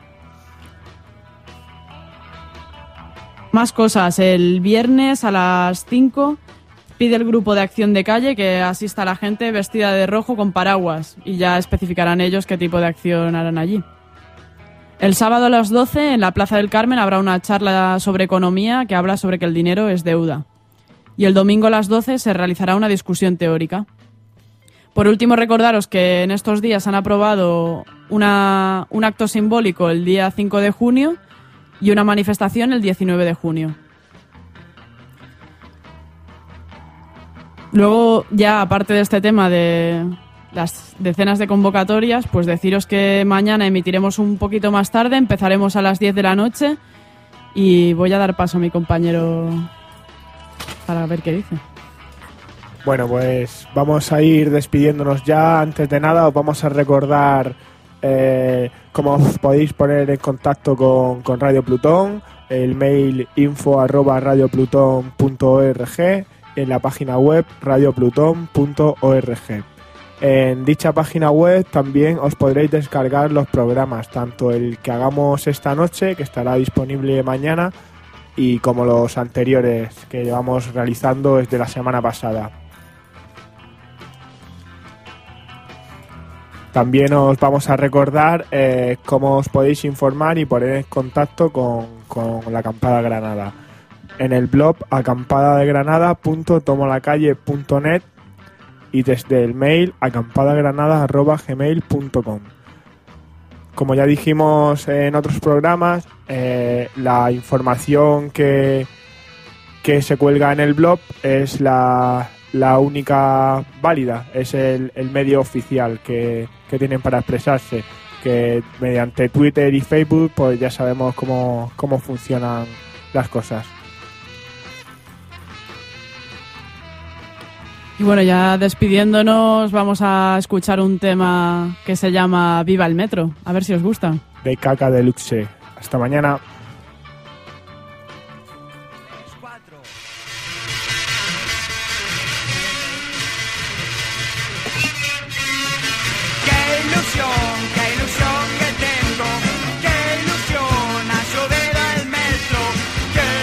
Speaker 3: Más cosas. El viernes a las cinco pide el Grupo de Acción de Calle que asista a la gente vestida de rojo con paraguas y ya especificarán ellos qué tipo de acción harán allí. El sábado a las doce en la Plaza del Carmen habrá una charla sobre economía que habla sobre que el dinero es deuda. Y el domingo a las doce se realizará una discusión teórica. Por último, recordaros que en estos días han aprobado una, un acto simbólico el día cinco de junio y una manifestación el diecinueve de junio. Luego, ya aparte de este tema de las decenas de convocatorias, pues deciros que mañana emitiremos un poquito más tarde, empezaremos a las diez de la noche y voy a dar paso a mi compañero para ver qué dice.
Speaker 2: Bueno, pues vamos a ir despidiéndonos ya. Antes de nada os vamos a recordar eh, cómo os podéis poner en contacto con, con Radio Plutón, el mail info arroba radiopluton punto org, en la página web radiopluton punto org. En dicha página web también os podréis descargar los programas, tanto el que hagamos esta noche, que estará disponible mañana, y como los anteriores que llevamos realizando desde la semana pasada. También os vamos a recordar eh, cómo os podéis informar y poner en contacto con, con la Acampada Granada. En el blog acampada de granada punto tomolacalle punto net y desde el mail acampadagranada arroba gmail punto com. Como ya dijimos en otros programas, eh, la información que, que se cuelga en el blog es la, la única válida, es el, el medio oficial que, que tienen para expresarse, que mediante Twitter y Facebook pues ya sabemos cómo, cómo funcionan las cosas.
Speaker 3: Y bueno, ya despidiéndonos, vamos a escuchar un tema que se llama Viva el Metro. A ver si os gusta.
Speaker 2: De Caca Deluxe. Hasta mañana.
Speaker 6: Qué ilusión, qué ilusión que tengo, qué ilusión a subir al metro, qué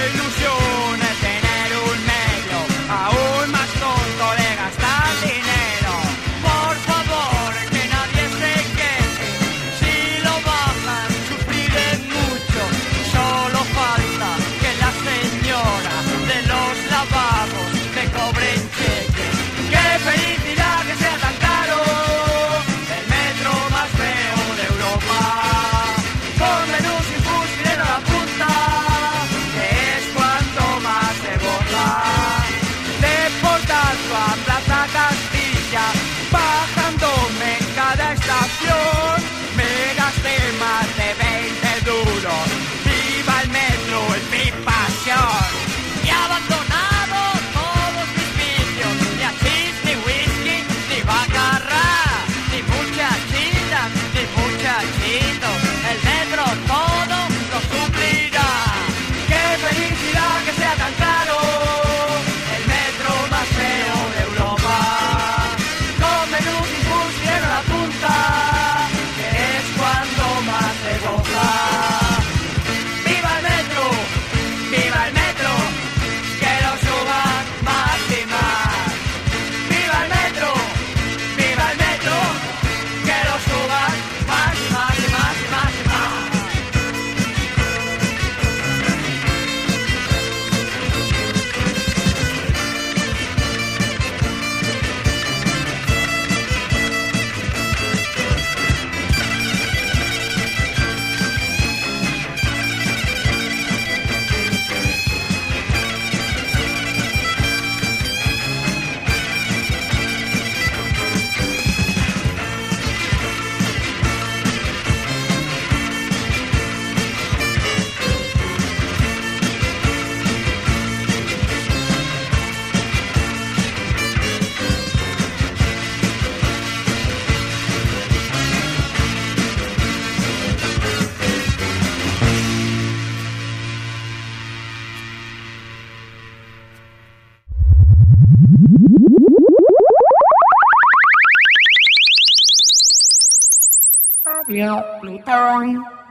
Speaker 4: Radio Plutón.